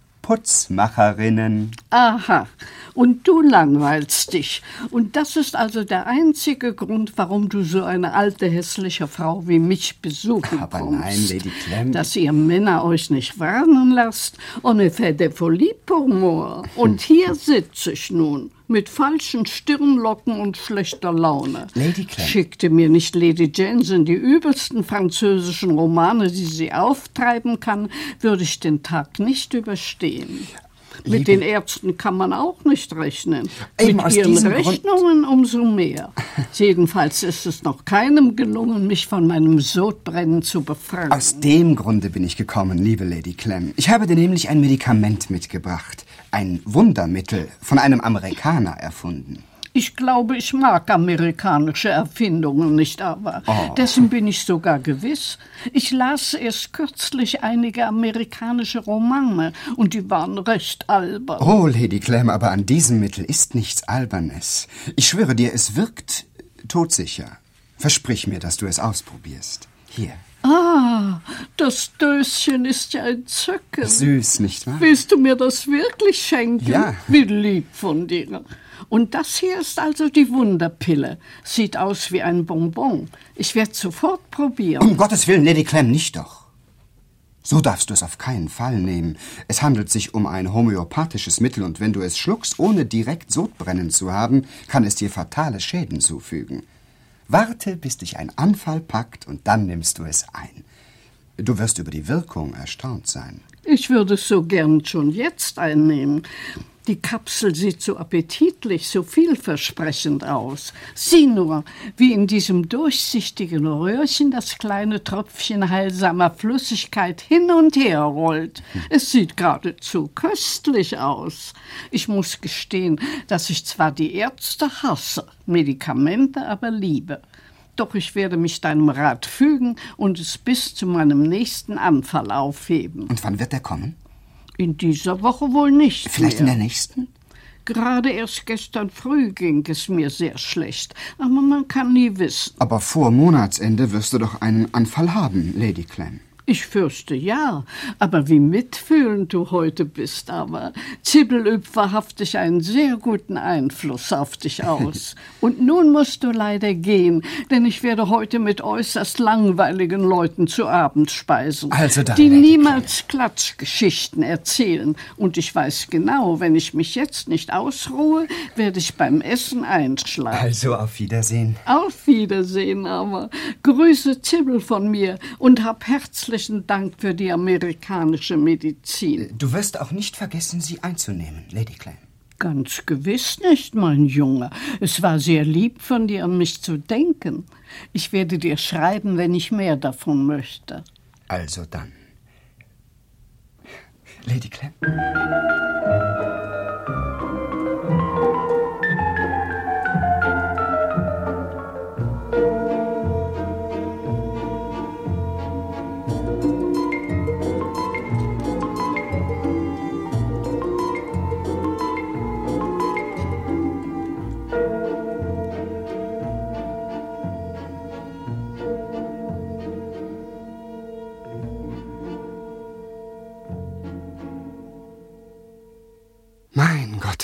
Putzmacherinnen. Aha, und du langweilst dich. Und das ist also der einzige Grund, warum du so eine alte, hässliche Frau wie mich besuchen Aber kommst. nein, Lady Clem. Dass ihr Männer euch nicht warnen lasst. On est fait de folie pour moi. Und hier sitze ich nun. Mit falschen Stirnlocken und schlechter Laune. Lady Clem. Schickte mir nicht Lady Jensen die übelsten französischen Romane, die sie auftreiben kann, würde ich den Tag nicht überstehen. Liebe, Mit den Ärzten kann man auch nicht rechnen. Eben Mit aus ihren diesem Rechnungen umso mehr. Jedenfalls ist es noch keinem gelungen, mich von meinem Sodbrennen zu befreien. Aus dem Grunde bin ich gekommen, liebe Lady Clem. Ich habe dir nämlich ein Medikament mitgebracht. Ein Wundermittel, von einem Amerikaner erfunden. Ich glaube, ich mag amerikanische Erfindungen nicht, aber Oh. dessen bin ich sogar gewiss. Ich las erst kürzlich einige amerikanische Romane und die waren recht albern. Oh, Lady Clem, aber an diesem Mittel ist nichts Albernes. Ich schwöre dir, es wirkt todsicher. Versprich mir, dass du es ausprobierst. Hier. Ah, das Döschen ist ja entzückend. Süß, nicht wahr? Willst du mir das wirklich schenken? Ja. Wie lieb von dir. Und das hier ist also die Wunderpille. Sieht aus wie ein Bonbon. Ich werde sofort probieren. Um Gottes Willen, Lady Clem, nicht doch. So darfst du es auf keinen Fall nehmen. Es handelt sich um ein homöopathisches Mittel und wenn du es schluckst, ohne direkt Sodbrennen zu haben, kann es dir fatale Schäden zufügen. Warte, bis dich ein Anfall packt und dann nimmst du es ein. Du wirst über die Wirkung erstaunt sein. Ich würde es so gern schon jetzt einnehmen. Die Kapsel sieht so appetitlich, so vielversprechend aus. Sieh nur, wie in diesem durchsichtigen Röhrchen das kleine Tröpfchen heilsamer Flüssigkeit hin und her rollt. Es sieht geradezu köstlich aus. Ich muss gestehen, dass ich zwar die Ärzte hasse, Medikamente aber liebe. Doch ich werde mich deinem Rat fügen und es bis zu meinem nächsten Anfall aufheben. Und wann wird er kommen? In dieser Woche wohl nicht Vielleicht mehr. in der nächsten? Gerade erst gestern früh ging es mir sehr schlecht. Aber man kann nie wissen. Aber vor Monatsende wirst du doch einen Anfall haben, Lady Clem. Ich fürchte ja, aber wie mitfühlend du heute bist. Aber Sybil übt wahrhaftig einen sehr guten Einfluss auf dich aus. Und nun musst du leider gehen, denn ich werde heute mit äußerst langweiligen Leuten zu Abend speisen, Also dann, die Lady niemals Klatschgeschichten erzählen. Und ich weiß genau, wenn ich mich jetzt nicht ausruhe, werde ich beim Essen einschlafen. Also auf Wiedersehen. Auf Wiedersehen aber. Grüße Sybil von mir und hab herzlichen Dank für die amerikanische Medizin. Du wirst auch nicht vergessen, sie einzunehmen, Lady Clem. Ganz gewiss nicht, mein Junge. Es war sehr lieb von dir, an mich zu denken. Ich werde dir schreiben, wenn ich mehr davon möchte. Also dann. Lady Clem.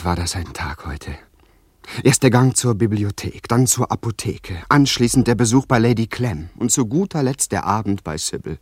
Was war das ein Tag heute? Erst der Gang zur Bibliothek, dann zur Apotheke, anschließend der Besuch bei Lady Clem und zu guter Letzt der Abend bei Sybil.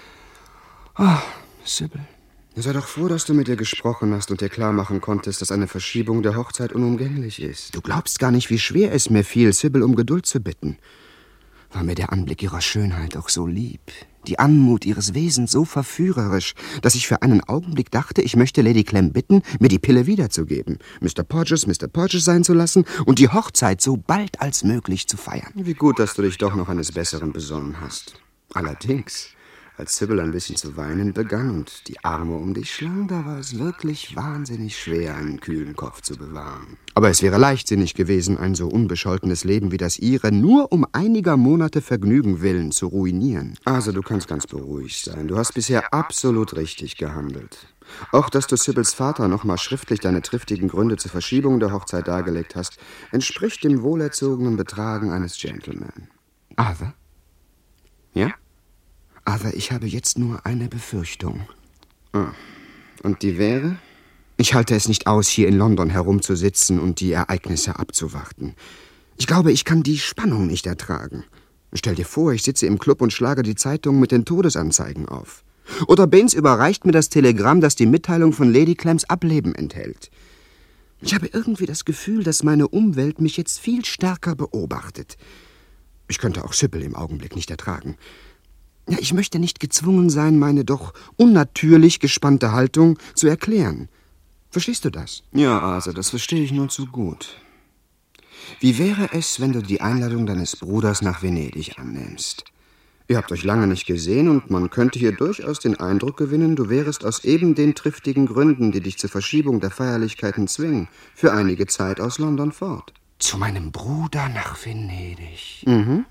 Ah, oh, Sybil. Sei doch froh, dass du mit ihr gesprochen hast und dir klarmachen konntest, dass eine Verschiebung der Hochzeit unumgänglich ist. Du glaubst gar nicht, wie schwer es mir fiel, Sybil um Geduld zu bitten. War mir der Anblick ihrer Schönheit auch so lieb, die Anmut ihres Wesens so verführerisch, dass ich für einen Augenblick dachte, ich möchte Lady Clem bitten, mir die Pille wiederzugeben, Mister Porges Mister Porges sein zu lassen und die Hochzeit so bald als möglich zu feiern. Wie gut, dass du dich doch noch eines Besseren besonnen hast. Allerdings, als Sybil ein bisschen zu weinen begann und die Arme um dich schlang, da war es wirklich wahnsinnig schwer, einen kühlen Kopf zu bewahren. Aber es wäre leichtsinnig gewesen, ein so unbescholtenes Leben wie das ihre nur um einiger Monate Vergnügen willen zu ruinieren. Also, du kannst ganz beruhigt sein. Du hast bisher absolut richtig gehandelt. Auch, dass du Sybils Vater nochmal schriftlich deine triftigen Gründe zur Verschiebung der Hochzeit dargelegt hast, entspricht dem wohlerzogenen Betragen eines Gentleman. Arthur? Ja? Aber ich habe jetzt nur eine Befürchtung. Ah. Und die wäre? Ich halte es nicht aus, hier in London herumzusitzen und die Ereignisse abzuwarten. Ich glaube, ich kann die Spannung nicht ertragen. Stell dir vor, ich sitze im Club und schlage die Zeitung mit den Todesanzeigen auf. Oder Baines überreicht mir das Telegramm, das die Mitteilung von Lady Clems Ableben enthält. Ich habe irgendwie das Gefühl, dass meine Umwelt mich jetzt viel stärker beobachtet. Ich könnte auch Sybil im Augenblick nicht ertragen. Ja, ich möchte nicht gezwungen sein, meine doch unnatürlich gespannte Haltung zu erklären. Verstehst du das? Ja, Arthur, das verstehe ich nur zu gut. Wie wäre es, wenn du die Einladung deines Bruders nach Venedig annimmst? Ihr habt euch lange nicht gesehen und man könnte hier durchaus den Eindruck gewinnen, du wärest aus eben den triftigen Gründen, die dich zur Verschiebung der Feierlichkeiten zwingen, für einige Zeit aus London fort. Zu meinem Bruder nach Venedig? Mhm.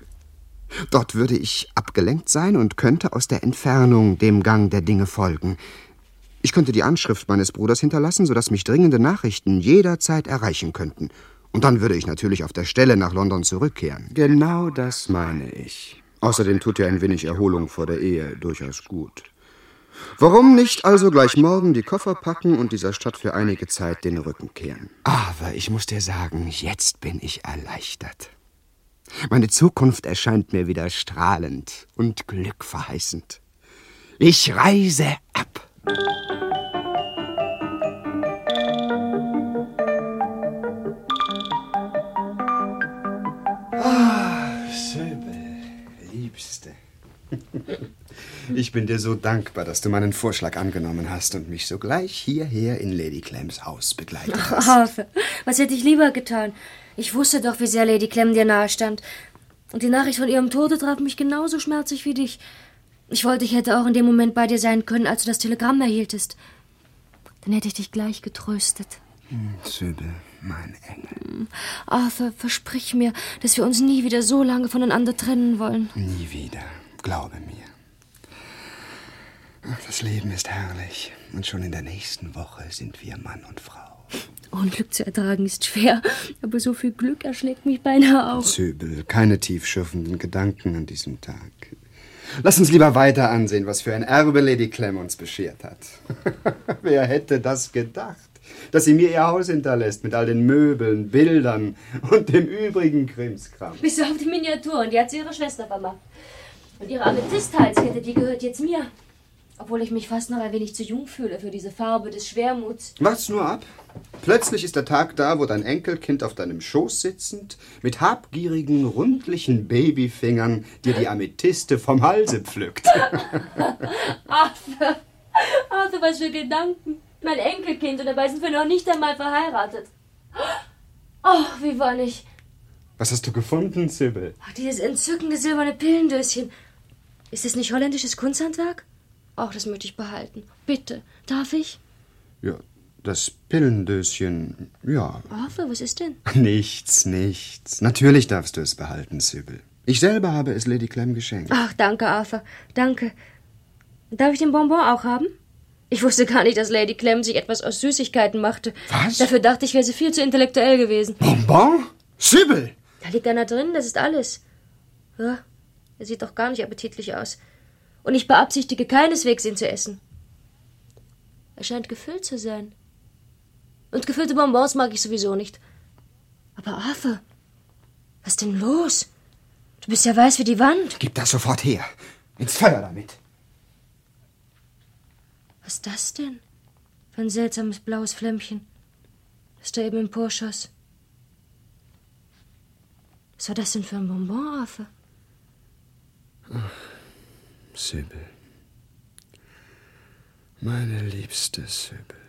Dort würde ich abgelenkt sein und könnte aus der Entfernung dem Gang der Dinge folgen. Ich könnte die Anschrift meines Bruders hinterlassen, sodass mich dringende Nachrichten jederzeit erreichen könnten. Und dann würde ich natürlich auf der Stelle nach London zurückkehren. Genau das meine ich. Außerdem tut ja ein wenig Erholung vor der Ehe durchaus gut. Warum nicht also gleich morgen die Koffer packen und dieser Stadt für einige Zeit den Rücken kehren? Aber ich muss dir sagen, jetzt bin ich erleichtert. Meine Zukunft erscheint mir wieder strahlend und glückverheißend. Ich reise ab. Ah, Sybil, Liebste. Ich bin dir so dankbar, dass du meinen Vorschlag angenommen hast und mich sogleich hierher in Lady Clems Haus begleitet hast. Ach, Arthur, was hätte ich lieber getan? Ich wusste doch, wie sehr Lady Clem dir nahe stand. Und die Nachricht von ihrem Tode traf mich genauso schmerzlich wie dich. Ich wollte, ich hätte auch in dem Moment bei dir sein können, als du das Telegramm erhieltest. Dann hätte ich dich gleich getröstet. Hm, Sybil, mein Engel. Arthur, versprich mir, dass wir uns nie wieder so lange voneinander trennen wollen. Nie wieder, glaube mir. Das Leben ist herrlich. Und schon in der nächsten Woche sind wir Mann und Frau. Unglück zu ertragen ist schwer, aber so viel Glück erschlägt mich beinahe auch. Sybil, keine tiefschürfenden Gedanken an diesem Tag. Lass uns lieber weiter ansehen, was für ein Erbe Lady Clem uns beschert hat. Wer hätte das gedacht, dass sie mir ihr Haus hinterlässt mit all den Möbeln, Bildern und dem übrigen Krimskram. Bis auf die Miniaturen, die hat sie ihrer Schwester vermacht. Und ihre Amethyst-Halskette, die gehört jetzt mir. Obwohl ich mich fast noch ein wenig zu jung fühle für diese Farbe des Schwermuts. Wart's nur ab. Plötzlich ist der Tag da, wo dein Enkelkind auf deinem Schoß sitzend, mit habgierigen, rundlichen Babyfingern dir die Amethyste vom Halse pflückt. Arthur, Arthur, was für Gedanken. Mein Enkelkind, und dabei sind wir noch nicht einmal verheiratet. Oh, wie wonnig. Was hast du gefunden, Sybil? Ach, dieses entzückende silberne Pillendöschen. Ist es nicht holländisches Kunsthandwerk? Ach, das möchte ich behalten. Bitte, darf ich? Ja, das Pillendöschen, ja. Arthur, was ist denn? Nichts, nichts. Natürlich darfst du es behalten, Sybil. Ich selber habe es Lady Clem geschenkt. Ach, danke, Arthur, danke. Darf ich den Bonbon auch haben? Ich wusste gar nicht, dass Lady Clem sich etwas aus Süßigkeiten machte. Was? Dafür dachte ich, wäre sie viel zu intellektuell gewesen. Bonbon? Sybil! Da liegt einer drin, das ist alles. Ja, er sieht doch gar nicht appetitlich aus. Und ich beabsichtige keineswegs, ihn zu essen. Er scheint gefüllt zu sein. Und gefüllte Bonbons mag ich sowieso nicht. Aber Arthur, was ist denn los? Du bist ja weiß wie die Wand. Gib das sofort her. Ins Feuer damit. Was ist das denn? Für ein seltsames blaues Flämmchen, das da eben emporschoss. Was war das denn für ein Bonbon, Arthur? Ach, Sybil. Meine liebste Sybil.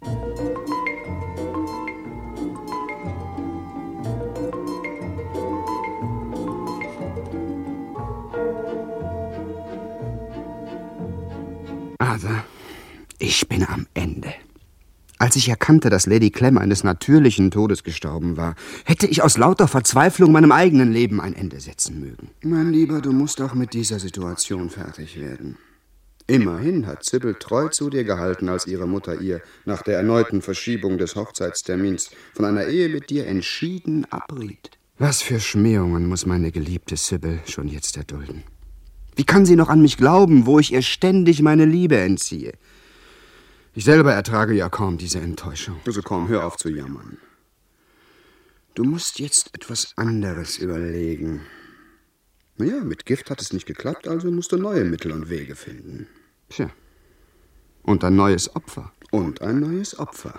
Aber ich bin am Ende. Als ich erkannte, dass Lady Clem eines natürlichen Todes gestorben war, hätte ich aus lauter Verzweiflung meinem eigenen Leben ein Ende setzen mögen. Mein Lieber, du musst auch mit dieser Situation fertig werden. Immerhin hat Sybil treu zu dir gehalten, als ihre Mutter ihr nach der erneuten Verschiebung des Hochzeitstermins von einer Ehe mit dir entschieden abriet. Was für Schmähungen muss meine geliebte Sybil schon jetzt erdulden? Wie kann sie noch an mich glauben, wo ich ihr ständig meine Liebe entziehe? Ich selber ertrage ja kaum diese Enttäuschung. Also komm, hör auf zu jammern. Du musst jetzt etwas anderes überlegen. Naja, mit Gift hat es nicht geklappt, also musst du neue Mittel und Wege finden. Tja. Und ein neues Opfer. Und ein neues Opfer.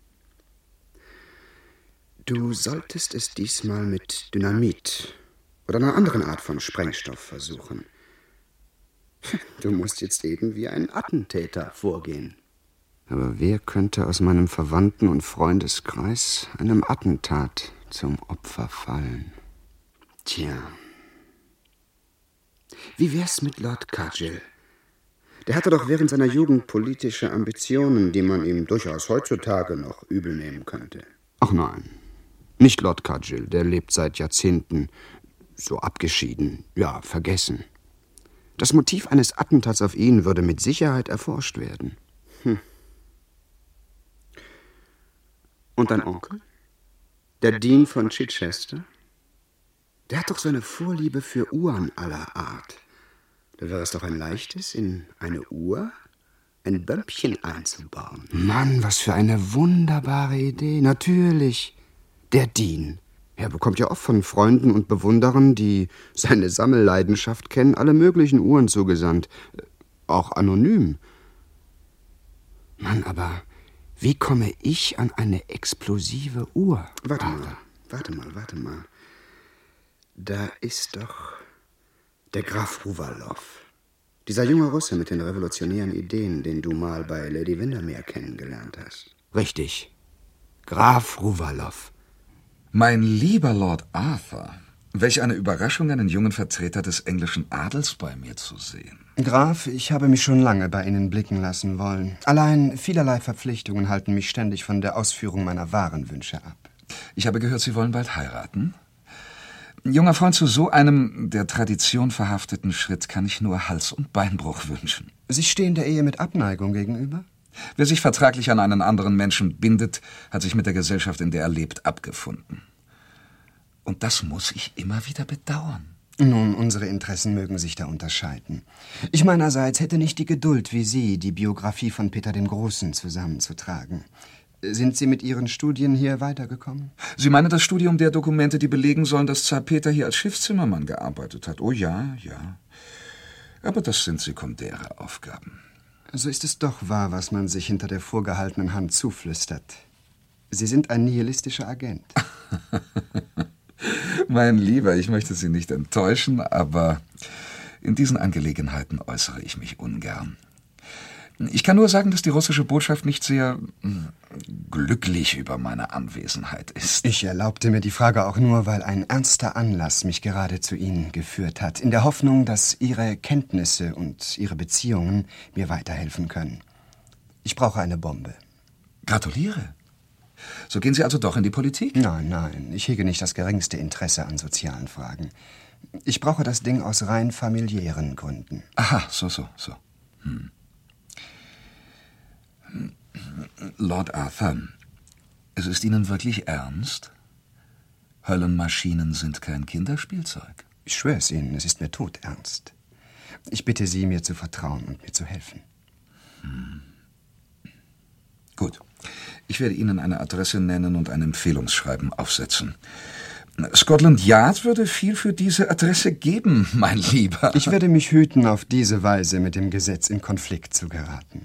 Du solltest es diesmal mit Dynamit oder einer anderen Art von Sprengstoff versuchen. Du musst jetzt eben wie ein Attentäter vorgehen. Aber wer könnte aus meinem Verwandten- und Freundeskreis einem Attentat zum Opfer fallen? Tja. Wie wär's mit Lord Cargill? Der hatte doch während seiner Jugend politische Ambitionen, die man ihm durchaus heutzutage noch übel nehmen könnte. Ach nein, nicht Lord Cargill, der lebt seit Jahrzehnten so abgeschieden, ja, vergessen. Das Motiv eines Attentats auf ihn würde mit Sicherheit erforscht werden. Hm. Und dein Onkel? Der Dean von Chichester? Der hat doch so eine Vorliebe für Uhren aller Art. Da wäre es doch ein leichtes, in eine Uhr ein Bömpchen einzubauen. Mann, was für eine wunderbare Idee. Natürlich, der Dean. Er bekommt ja oft von Freunden und Bewunderern, die seine Sammelleidenschaft kennen, alle möglichen Uhren zugesandt. Auch anonym. Mann, aber wie komme ich an eine explosive Uhr? Warte mal, warte mal, warte mal. Da ist doch der Graf Ruvalow. Dieser junge Russe mit den revolutionären Ideen, den du mal bei Lady Windermere kennengelernt hast. Richtig. Graf Ruvalow. Mein lieber Lord Arthur, welch eine Überraschung, einen jungen Vertreter des englischen Adels bei mir zu sehen. Graf, ich habe mich schon lange bei Ihnen blicken lassen wollen. Allein vielerlei Verpflichtungen halten mich ständig von der Ausführung meiner wahren Wünsche ab. Ich habe gehört, Sie wollen bald heiraten. Junger Freund, zu so einem der Tradition verhafteten Schritt kann ich nur Hals- und Beinbruch wünschen. Sie stehen der Ehe mit Abneigung gegenüber? Wer sich vertraglich an einen anderen Menschen bindet, hat sich mit der Gesellschaft, in der er lebt, abgefunden. Und das muss ich immer wieder bedauern. Nun, unsere Interessen mögen sich da unterscheiden. Ich meinerseits hätte nicht die Geduld wie Sie, die Biografie von Peter dem Großen zusammenzutragen. Sind Sie mit Ihren Studien hier weitergekommen? Sie meinen das Studium der Dokumente, die belegen sollen, dass Zar Peter hier als Schiffszimmermann gearbeitet hat? Oh ja, ja. Aber das sind sekundäre Aufgaben. So ist es doch wahr, was man sich hinter der vorgehaltenen Hand zuflüstert. Sie sind ein nihilistischer Agent. Mein Lieber, ich möchte Sie nicht enttäuschen, aber in diesen Angelegenheiten äußere ich mich ungern. Ich kann nur sagen, dass die russische Botschaft nicht sehr glücklich über meine Anwesenheit ist. Ich erlaubte mir die Frage auch nur, weil ein ernster Anlass mich gerade zu Ihnen geführt hat, in der Hoffnung, dass Ihre Kenntnisse und Ihre Beziehungen mir weiterhelfen können. Ich brauche eine Bombe. Gratuliere. So gehen Sie also doch in die Politik? Nein, nein, ich hege nicht das geringste Interesse an sozialen Fragen. Ich brauche das Ding aus rein familiären Gründen. Aha, so, so, so. Hm. Lord Arthur, es ist Ihnen wirklich ernst? Höllenmaschinen sind kein Kinderspielzeug. Ich schwöre es Ihnen, es ist mir todernst. Ich bitte Sie, mir zu vertrauen und mir zu helfen. Hm. Gut. Ich werde Ihnen eine Adresse nennen und ein Empfehlungsschreiben aufsetzen. Scotland Yard würde viel für diese Adresse geben, mein Lieber. Ich werde mich hüten, auf diese Weise mit dem Gesetz in Konflikt zu geraten.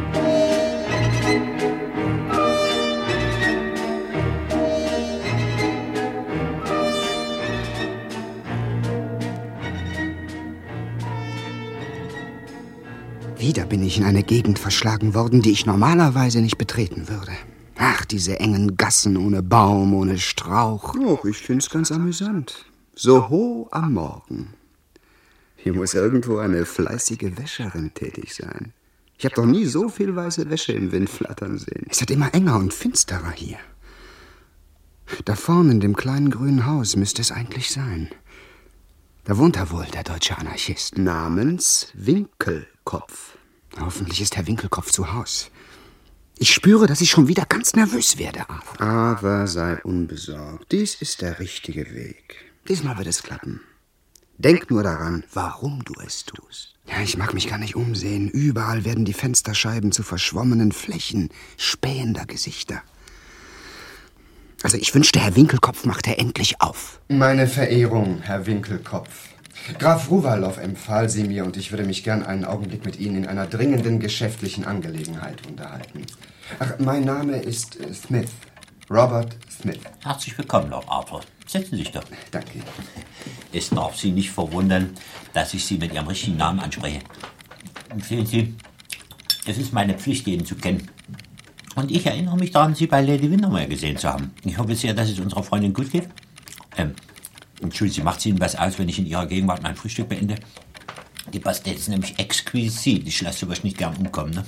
Wieder bin ich in eine Gegend verschlagen worden, die ich normalerweise nicht betreten würde. Ach, diese engen Gassen ohne Baum, ohne Strauch. Och, ich find's ganz amüsant. So hoch am Morgen. Hier muss irgendwo eine fleißige Wäscherin tätig sein. Ich habe doch nie so viel weiße Wäsche im Wind flattern sehen. Es wird immer enger und finsterer hier. Da vorne in dem kleinen grünen Haus müsste es eigentlich sein. Da wohnt er wohl, der deutsche Anarchist. Namens Winkelkopf. Hoffentlich ist Herr Winkelkopf zu Haus. Ich spüre, dass ich schon wieder ganz nervös werde, Arthur. Aber sei unbesorgt. Dies ist der richtige Weg. Diesmal wird es klappen. Denk nur daran, warum du es tust. Ja, ich mag mich gar nicht umsehen. Überall werden die Fensterscheiben zu verschwommenen Flächen spähender Gesichter. Also ich wünschte, Herr Winkelkopf machte endlich auf. Meine Verehrung, Herr Winkelkopf. Graf Ruwalow empfahl Sie mir und ich würde mich gern einen Augenblick mit Ihnen in einer dringenden geschäftlichen Angelegenheit unterhalten. Ach, mein Name ist äh, Smith. Robert Smith. Herzlich willkommen, Lord Arthur. Setzen Sie sich doch. Danke. Es darf Sie nicht verwundern, dass ich Sie mit Ihrem richtigen Namen anspreche. Sehen Sie, es ist meine Pflicht, Ihnen zu kennen. Und ich erinnere mich daran, Sie bei Lady Windermere gesehen zu haben. Ich hoffe sehr, dass es unserer Freundin gut geht. Ähm, Entschuldigung, macht es Ihnen was aus, wenn ich in Ihrer Gegenwart mein Frühstück beende? Die Pastete ist nämlich exquisit. Ich lasse sowas nicht gern umkommen. Ne?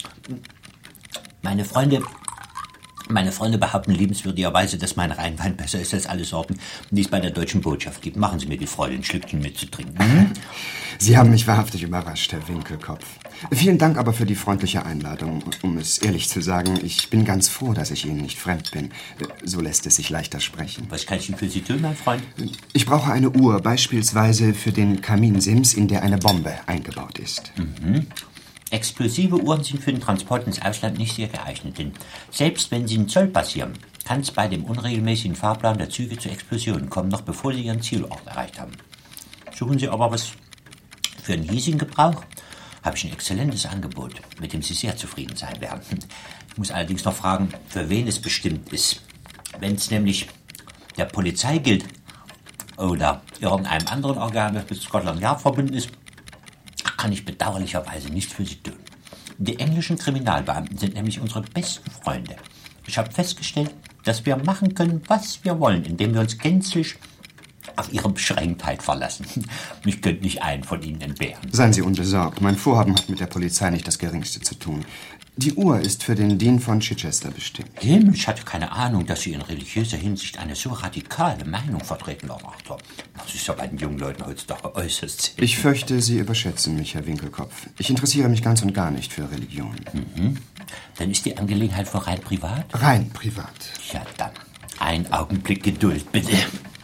Meine Freunde, meine Freunde behaupten liebenswürdigerweise, dass mein Rheinwein besser ist als alle Sorten, die es bei der deutschen Botschaft gibt. Machen Sie mir die Freude, ein Schlückchen mitzutrinken. Hm? Sie haben mich wahrhaftig überrascht, Herr Winkelkopf. Vielen Dank aber für die freundliche Einladung. Um es ehrlich zu sagen, ich bin ganz froh, dass ich Ihnen nicht fremd bin. So lässt es sich leichter sprechen. Was kann ich denn für Sie tun, mein Freund? Ich brauche eine Uhr, beispielsweise für den Kaminsims, in der eine Bombe eingebaut ist. Mhm. Explosive Uhren sind für den Transport ins Ausland nicht sehr geeignet, denn selbst wenn sie einen Zoll passieren, kann es bei dem unregelmäßigen Fahrplan der Züge zu Explosionen kommen, noch bevor sie ihren Zielort erreicht haben. Suchen Sie aber was für einen hiesigen Gebrauch? Habe ich ein exzellentes Angebot, mit dem Sie sehr zufrieden sein werden. Ich muss allerdings noch fragen, für wen es bestimmt ist. Wenn es nämlich der Polizei gilt oder irgendeinem anderen Organ, das mit Scotland Yard verbunden ist, kann ich bedauerlicherweise nichts für Sie tun. Die englischen Kriminalbeamten sind nämlich unsere besten Freunde. Ich habe festgestellt, dass wir machen können, was wir wollen, indem wir uns gänzlich auf ihre Beschränktheit verlassen. Ich könnte nicht einen von ihnen entbehren. Seien Sie unbesorgt. Mein Vorhaben hat mit der Polizei nicht das Geringste zu tun. Die Uhr ist für den Dean von Chichester bestimmt. Himmel, ich hatte keine Ahnung, dass Sie in religiöser Hinsicht eine so radikale Meinung vertreten, Lord Arthur. Das ist ja bei den jungen Leuten heutzutage äußerst selten. Ich fürchte, Sie überschätzen mich, Herr Winkelkopf. Ich interessiere mich ganz und gar nicht für Religion. Mhm. Dann ist die Angelegenheit für rein privat? Rein privat. Ja, dann. Ein Augenblick Geduld, bitte.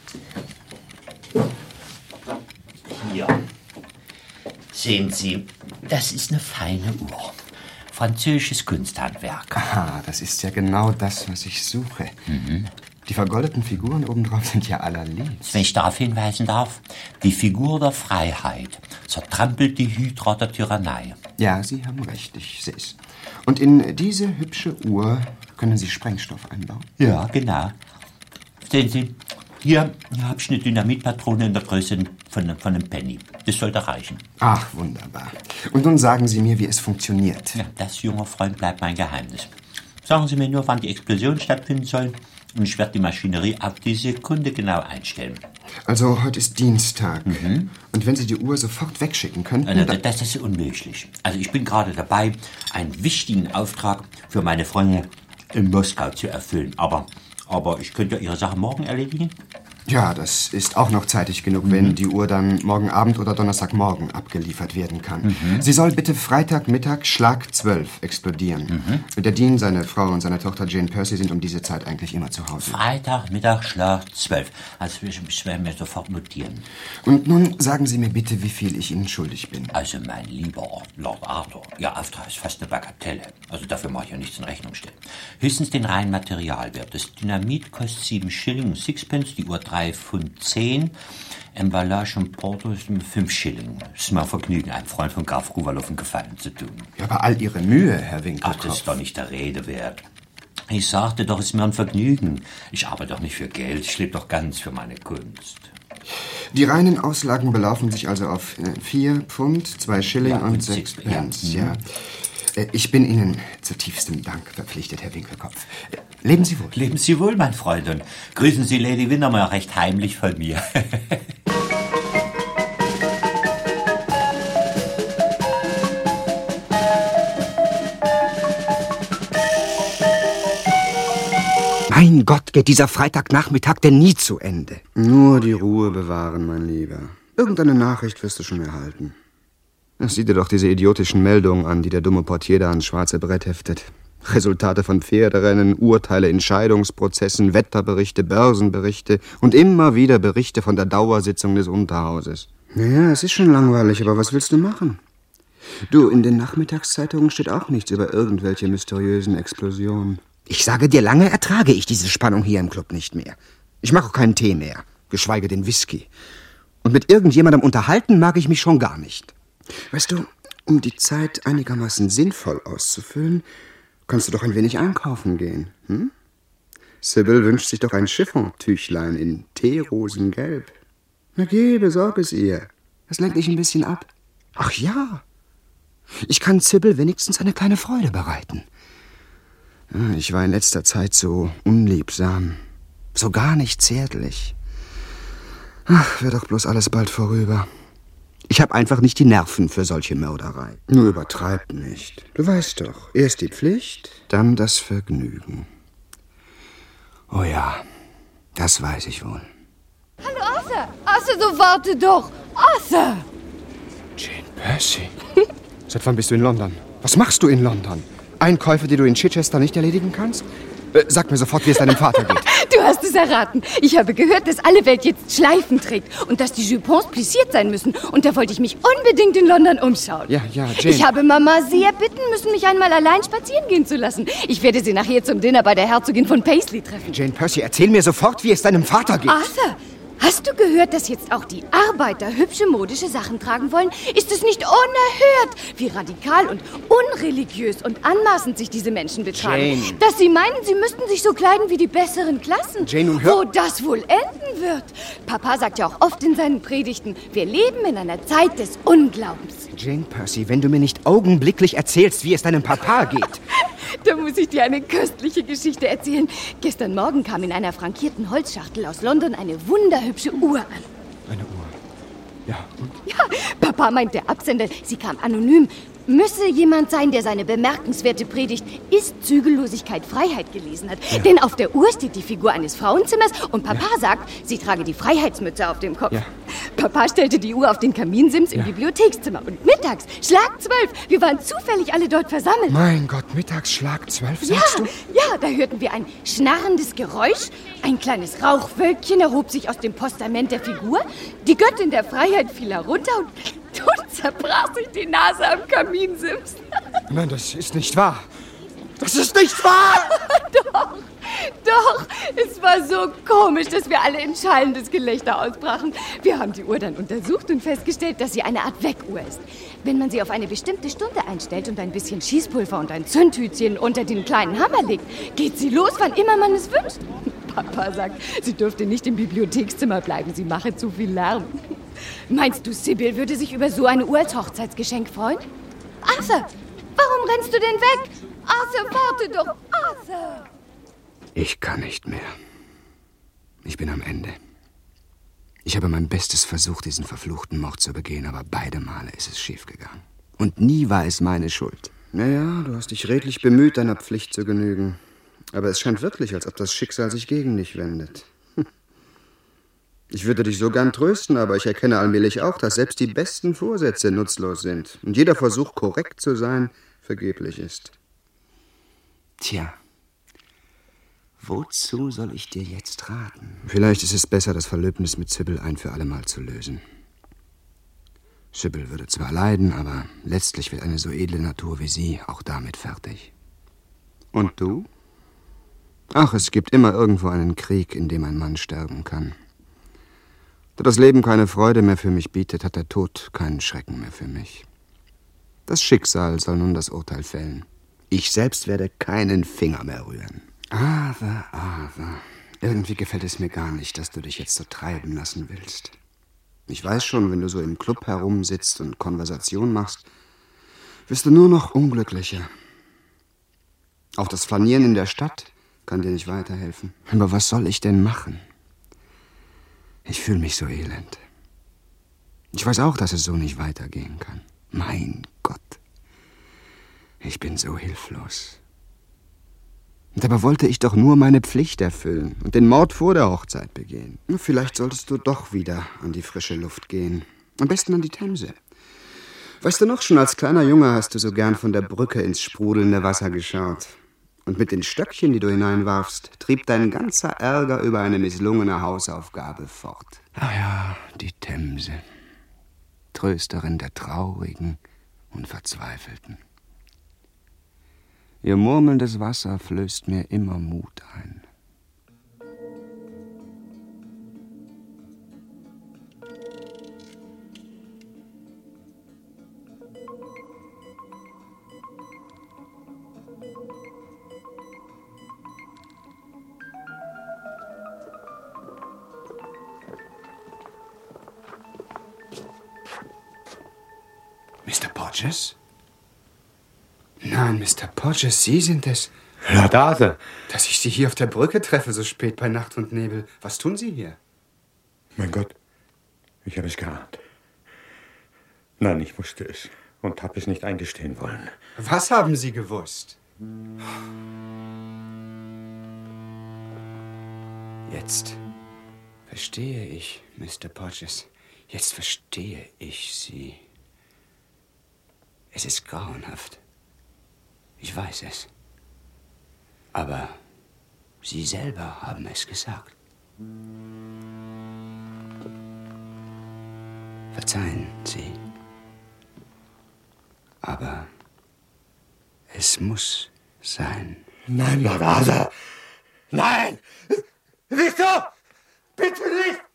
Hier. Sehen Sie, das ist eine feine Uhr. Französisches Kunsthandwerk. Aha, das ist ja genau das, was ich suche. Mhm. Die vergoldeten Figuren obendrauf sind ja allerliebst. Wenn ich darauf hinweisen darf, die Figur der Freiheit zertrampelt die Hydra der Tyrannei. Ja, Sie haben recht, ich sehe es. Und in diese hübsche Uhr können Sie Sprengstoff einbauen? Ja, genau. Sehen Sie, hier, hier habe ich eine Dynamitpatrone in der Größe von, von einem Penny. Das sollte reichen. Ach, wunderbar. Und nun sagen Sie mir, wie es funktioniert. Ja, das, junger Freund, bleibt mein Geheimnis. Sagen Sie mir nur, wann die Explosion stattfinden soll, und ich werde die Maschinerie auf die Sekunde genau einstellen. Also, heute ist Dienstag. Mhm. Und wenn Sie die Uhr sofort wegschicken könnten... Also, das ist unmöglich. Also, ich bin gerade dabei, einen wichtigen Auftrag für meine Freunde in Moskau zu erfüllen. Aber, aber ich könnte Ihre Sache morgen erledigen. Ja, das ist auch noch zeitig genug, mhm. wenn die Uhr dann morgen Abend oder Donnerstagmorgen abgeliefert werden kann. Mhm. Sie soll bitte Freitagmittag Schlag zwölf explodieren. Mhm. Der Dean, seine Frau und seine Tochter Jane Percy sind um diese Zeit eigentlich immer zu Hause. Freitagmittag Schlag zwölf. Also ich werde mir sofort notieren. Und nun sagen Sie mir bitte, wie viel ich Ihnen schuldig bin. Also mein lieber Lord Arthur, Ihr Auftrag ist fast eine Bagatelle. Also dafür mache ich ja nichts in Rechnung stellen. Höchstens den reinen Materialwert. Das Dynamit kostet sieben Schilling und Sixpence, die Uhr drei Pfund zehn, Emballage und Porto ist fünf Schilling. Es ist mir ein Vergnügen, einem Freund von Graf Ruwalow einen Gefallen zu tun. Ja, aber all Ihre Mühe, Herr Winkelkopf. Ach, das ist doch nicht der Rede wert. Ich sagte doch, es ist mir ein Vergnügen. Ich arbeite doch nicht für Geld, ich lebe doch ganz für meine Kunst. Die reinen Auslagen belaufen sich also auf äh, vier Pfund, zwei Schilling ja, und, und sechs Pence. Ja. ja. Äh, ich bin Ihnen zu tiefstem Dank verpflichtet, Herr Winkelkopf. Äh, leben Sie wohl. Leben Sie wohl, mein Freund. Und grüßen Sie Lady Windermere recht heimlich von mir. Mein Gott, geht dieser Freitagnachmittag denn nie zu Ende? Nur die Ruhe bewahren, mein Lieber. Irgendeine Nachricht wirst du schon erhalten. Sieh dir doch diese idiotischen Meldungen an, die der dumme Portier da ans schwarze Brett heftet. Resultate von Pferderennen, Urteile in Scheidungsprozessen, Wetterberichte, Börsenberichte und immer wieder Berichte von der Dauersitzung des Unterhauses. Naja, es ist schon langweilig, aber was willst du machen? Du, in den Nachmittagszeitungen steht auch nichts über irgendwelche mysteriösen Explosionen. Ich sage dir, lange ertrage ich diese Spannung hier im Club nicht mehr. Ich mag auch keinen Tee mehr, geschweige den Whisky. Und mit irgendjemandem unterhalten mag ich mich schon gar nicht. Weißt du, um die Zeit einigermaßen sinnvoll auszufüllen, kannst du doch ein wenig einkaufen gehen, hm? Sybil wünscht sich doch ein Chiffontüchlein in Teerosengelb. Na geh, besorg es ihr. Das lenkt dich ein bisschen ab. Ach ja, ich kann Sybil wenigstens eine kleine Freude bereiten. Ich war in letzter Zeit so unliebsam, so gar nicht zärtlich. Ach, wird doch bloß alles bald vorüber. Ich habe einfach nicht die Nerven für solche Mörderei. Nur übertreib nicht. Du weißt doch, erst die Pflicht, dann das Vergnügen. Oh ja, das weiß ich wohl. Hallo, Arthur! Arthur, so warte doch! Arthur! Jane Percy? Seit wann bist du in London? Was machst du in London? Einkäufe, die du in Chichester nicht erledigen kannst? Äh, sag mir sofort, wie es deinem Vater geht. Du hast es erraten. Ich habe gehört, dass alle Welt jetzt Schleifen trägt und dass die Jupons plissiert sein müssen. Und da wollte ich mich unbedingt in London umschauen. Ja, ja, Jane. Ich habe Mama sehr bitten müssen, mich einmal allein spazieren gehen zu lassen. Ich werde sie nachher zum Dinner bei der Herzogin von Paisley treffen. Jane Percy, erzähl mir sofort, wie es deinem Vater geht. Arthur, hast du gehört, dass jetzt auch die Arbeiter hübsche modische Sachen tragen wollen? Ist es nicht unerhört, wie radikal und unreligiös und anmaßend sich diese Menschen betragen? Jane. Dass sie meinen, sie müssten sich so kleiden wie die besseren Klassen. Jane, nun hör... Wo das wohl enden wird. Papa sagt ja auch oft in seinen Predigten, wir leben in einer Zeit des Unglaubens. Jane Percy, wenn du mir nicht augenblicklich erzählst, wie es deinem Papa geht... Da muss ich dir eine köstliche Geschichte erzählen. Gestern Morgen kam in einer frankierten Holzschachtel aus London eine wunderhübsche Uhr an. Eine Uhr? Ja, und? Ja, Papa meint, der Absender, sie kam anonym. Müsse jemand sein, der seine bemerkenswerte Predigt Ist Zügellosigkeit Freiheit gelesen hat. Ja. Denn auf der Uhr steht die Figur eines Frauenzimmers und Papa ja. sagt, sie trage die Freiheitsmütze auf dem Kopf. Ja. Papa stellte die Uhr auf den Kaminsims im ja. Bibliothekszimmer. Und mittags, Schlag zwölf, wir waren zufällig alle dort versammelt. Mein Gott, mittags Schlag zwölf, sagst ja, du? Ja, da hörten wir ein schnarrendes Geräusch. Ein kleines Rauchwölkchen erhob sich aus dem Postament der Figur. Die Göttin der Freiheit fiel herunter und... Und zerbrach sich die Nase am Kaminsims. Nein, das ist nicht wahr. Das ist nicht wahr! Doch, doch. Es war so komisch, dass wir alle in schallendes Gelächter ausbrachen. Wir haben die Uhr dann untersucht und festgestellt, dass sie eine Art Weckuhr ist. Wenn man sie auf eine bestimmte Stunde einstellt und ein bisschen Schießpulver und ein Zündhütchen unter den kleinen Hammer legt, geht sie los, wann immer man es wünscht. Papa sagt, sie dürfte nicht im Bibliothekszimmer bleiben, sie mache zu viel Lärm. Meinst du, Sybil würde sich über so eine Uhr als Hochzeitsgeschenk freuen? Arthur, warum rennst du denn weg? Arthur, warte doch, Arthur! Ich kann nicht mehr. Ich bin am Ende. Ich habe mein Bestes versucht, diesen verfluchten Mord zu begehen, aber beide Male ist es schiefgegangen. Und nie war es meine Schuld. Naja, du hast dich redlich bemüht, deiner Pflicht zu genügen. Aber es scheint wirklich, als ob das Schicksal sich gegen dich wendet. Ich würde dich so gern trösten, aber ich erkenne allmählich auch, dass selbst die besten Vorsätze nutzlos sind und jeder Versuch, korrekt zu sein, vergeblich ist. Tja, wozu soll ich dir jetzt raten? Vielleicht ist es besser, das Verlöbnis mit Sybil ein für allemal zu lösen. Sybil würde zwar leiden, aber letztlich wird eine so edle Natur wie sie auch damit fertig. Und du? Ach, es gibt immer irgendwo einen Krieg, in dem ein Mann sterben kann. Da das Leben keine Freude mehr für mich bietet, hat der Tod keinen Schrecken mehr für mich. Das Schicksal soll nun das Urteil fällen. Ich selbst werde keinen Finger mehr rühren. Aber, aber, irgendwie gefällt es mir gar nicht, dass du dich jetzt so treiben lassen willst. Ich weiß schon, wenn du so im Club herumsitzt und Konversation machst, wirst du nur noch unglücklicher. Auch das Flanieren in der Stadt kann dir nicht weiterhelfen. Aber was soll ich denn machen? Ich fühle mich so elend. Ich weiß auch, dass es so nicht weitergehen kann. Mein Gott, ich bin so hilflos. Und dabei wollte ich doch nur meine Pflicht erfüllen und den Mord vor der Hochzeit begehen. Vielleicht solltest du doch wieder an die frische Luft gehen. Am besten an die Themse. Weißt du noch, schon als kleiner Junge hast du so gern von der Brücke ins sprudelnde Wasser geschaut. Und mit den Stöckchen, die du hineinwarfst, trieb dein ganzer Ärger über eine misslungene Hausaufgabe fort. Ah ja, die Themse. Trösterin der Traurigen und Verzweifelten. Ihr murmelndes Wasser flößt mir immer Mut ein. Mister Porges? Nein, Mister Porges, Sie sind es. Ja, da ist er. Dass ich Sie hier auf der Brücke treffe, so spät bei Nacht und Nebel. Was tun Sie hier? Mein Gott, ich habe es geahnt. Nein, ich wusste es und habe es nicht eingestehen wollen. Was haben Sie gewusst? Jetzt verstehe ich, Mister Porges. Jetzt verstehe ich Sie. Es ist grauenhaft. Ich weiß es. Aber Sie selber haben es gesagt. Verzeihen Sie. Aber es muss sein. Nein, Lord Arthur! Nein! Victor! Bitte nicht!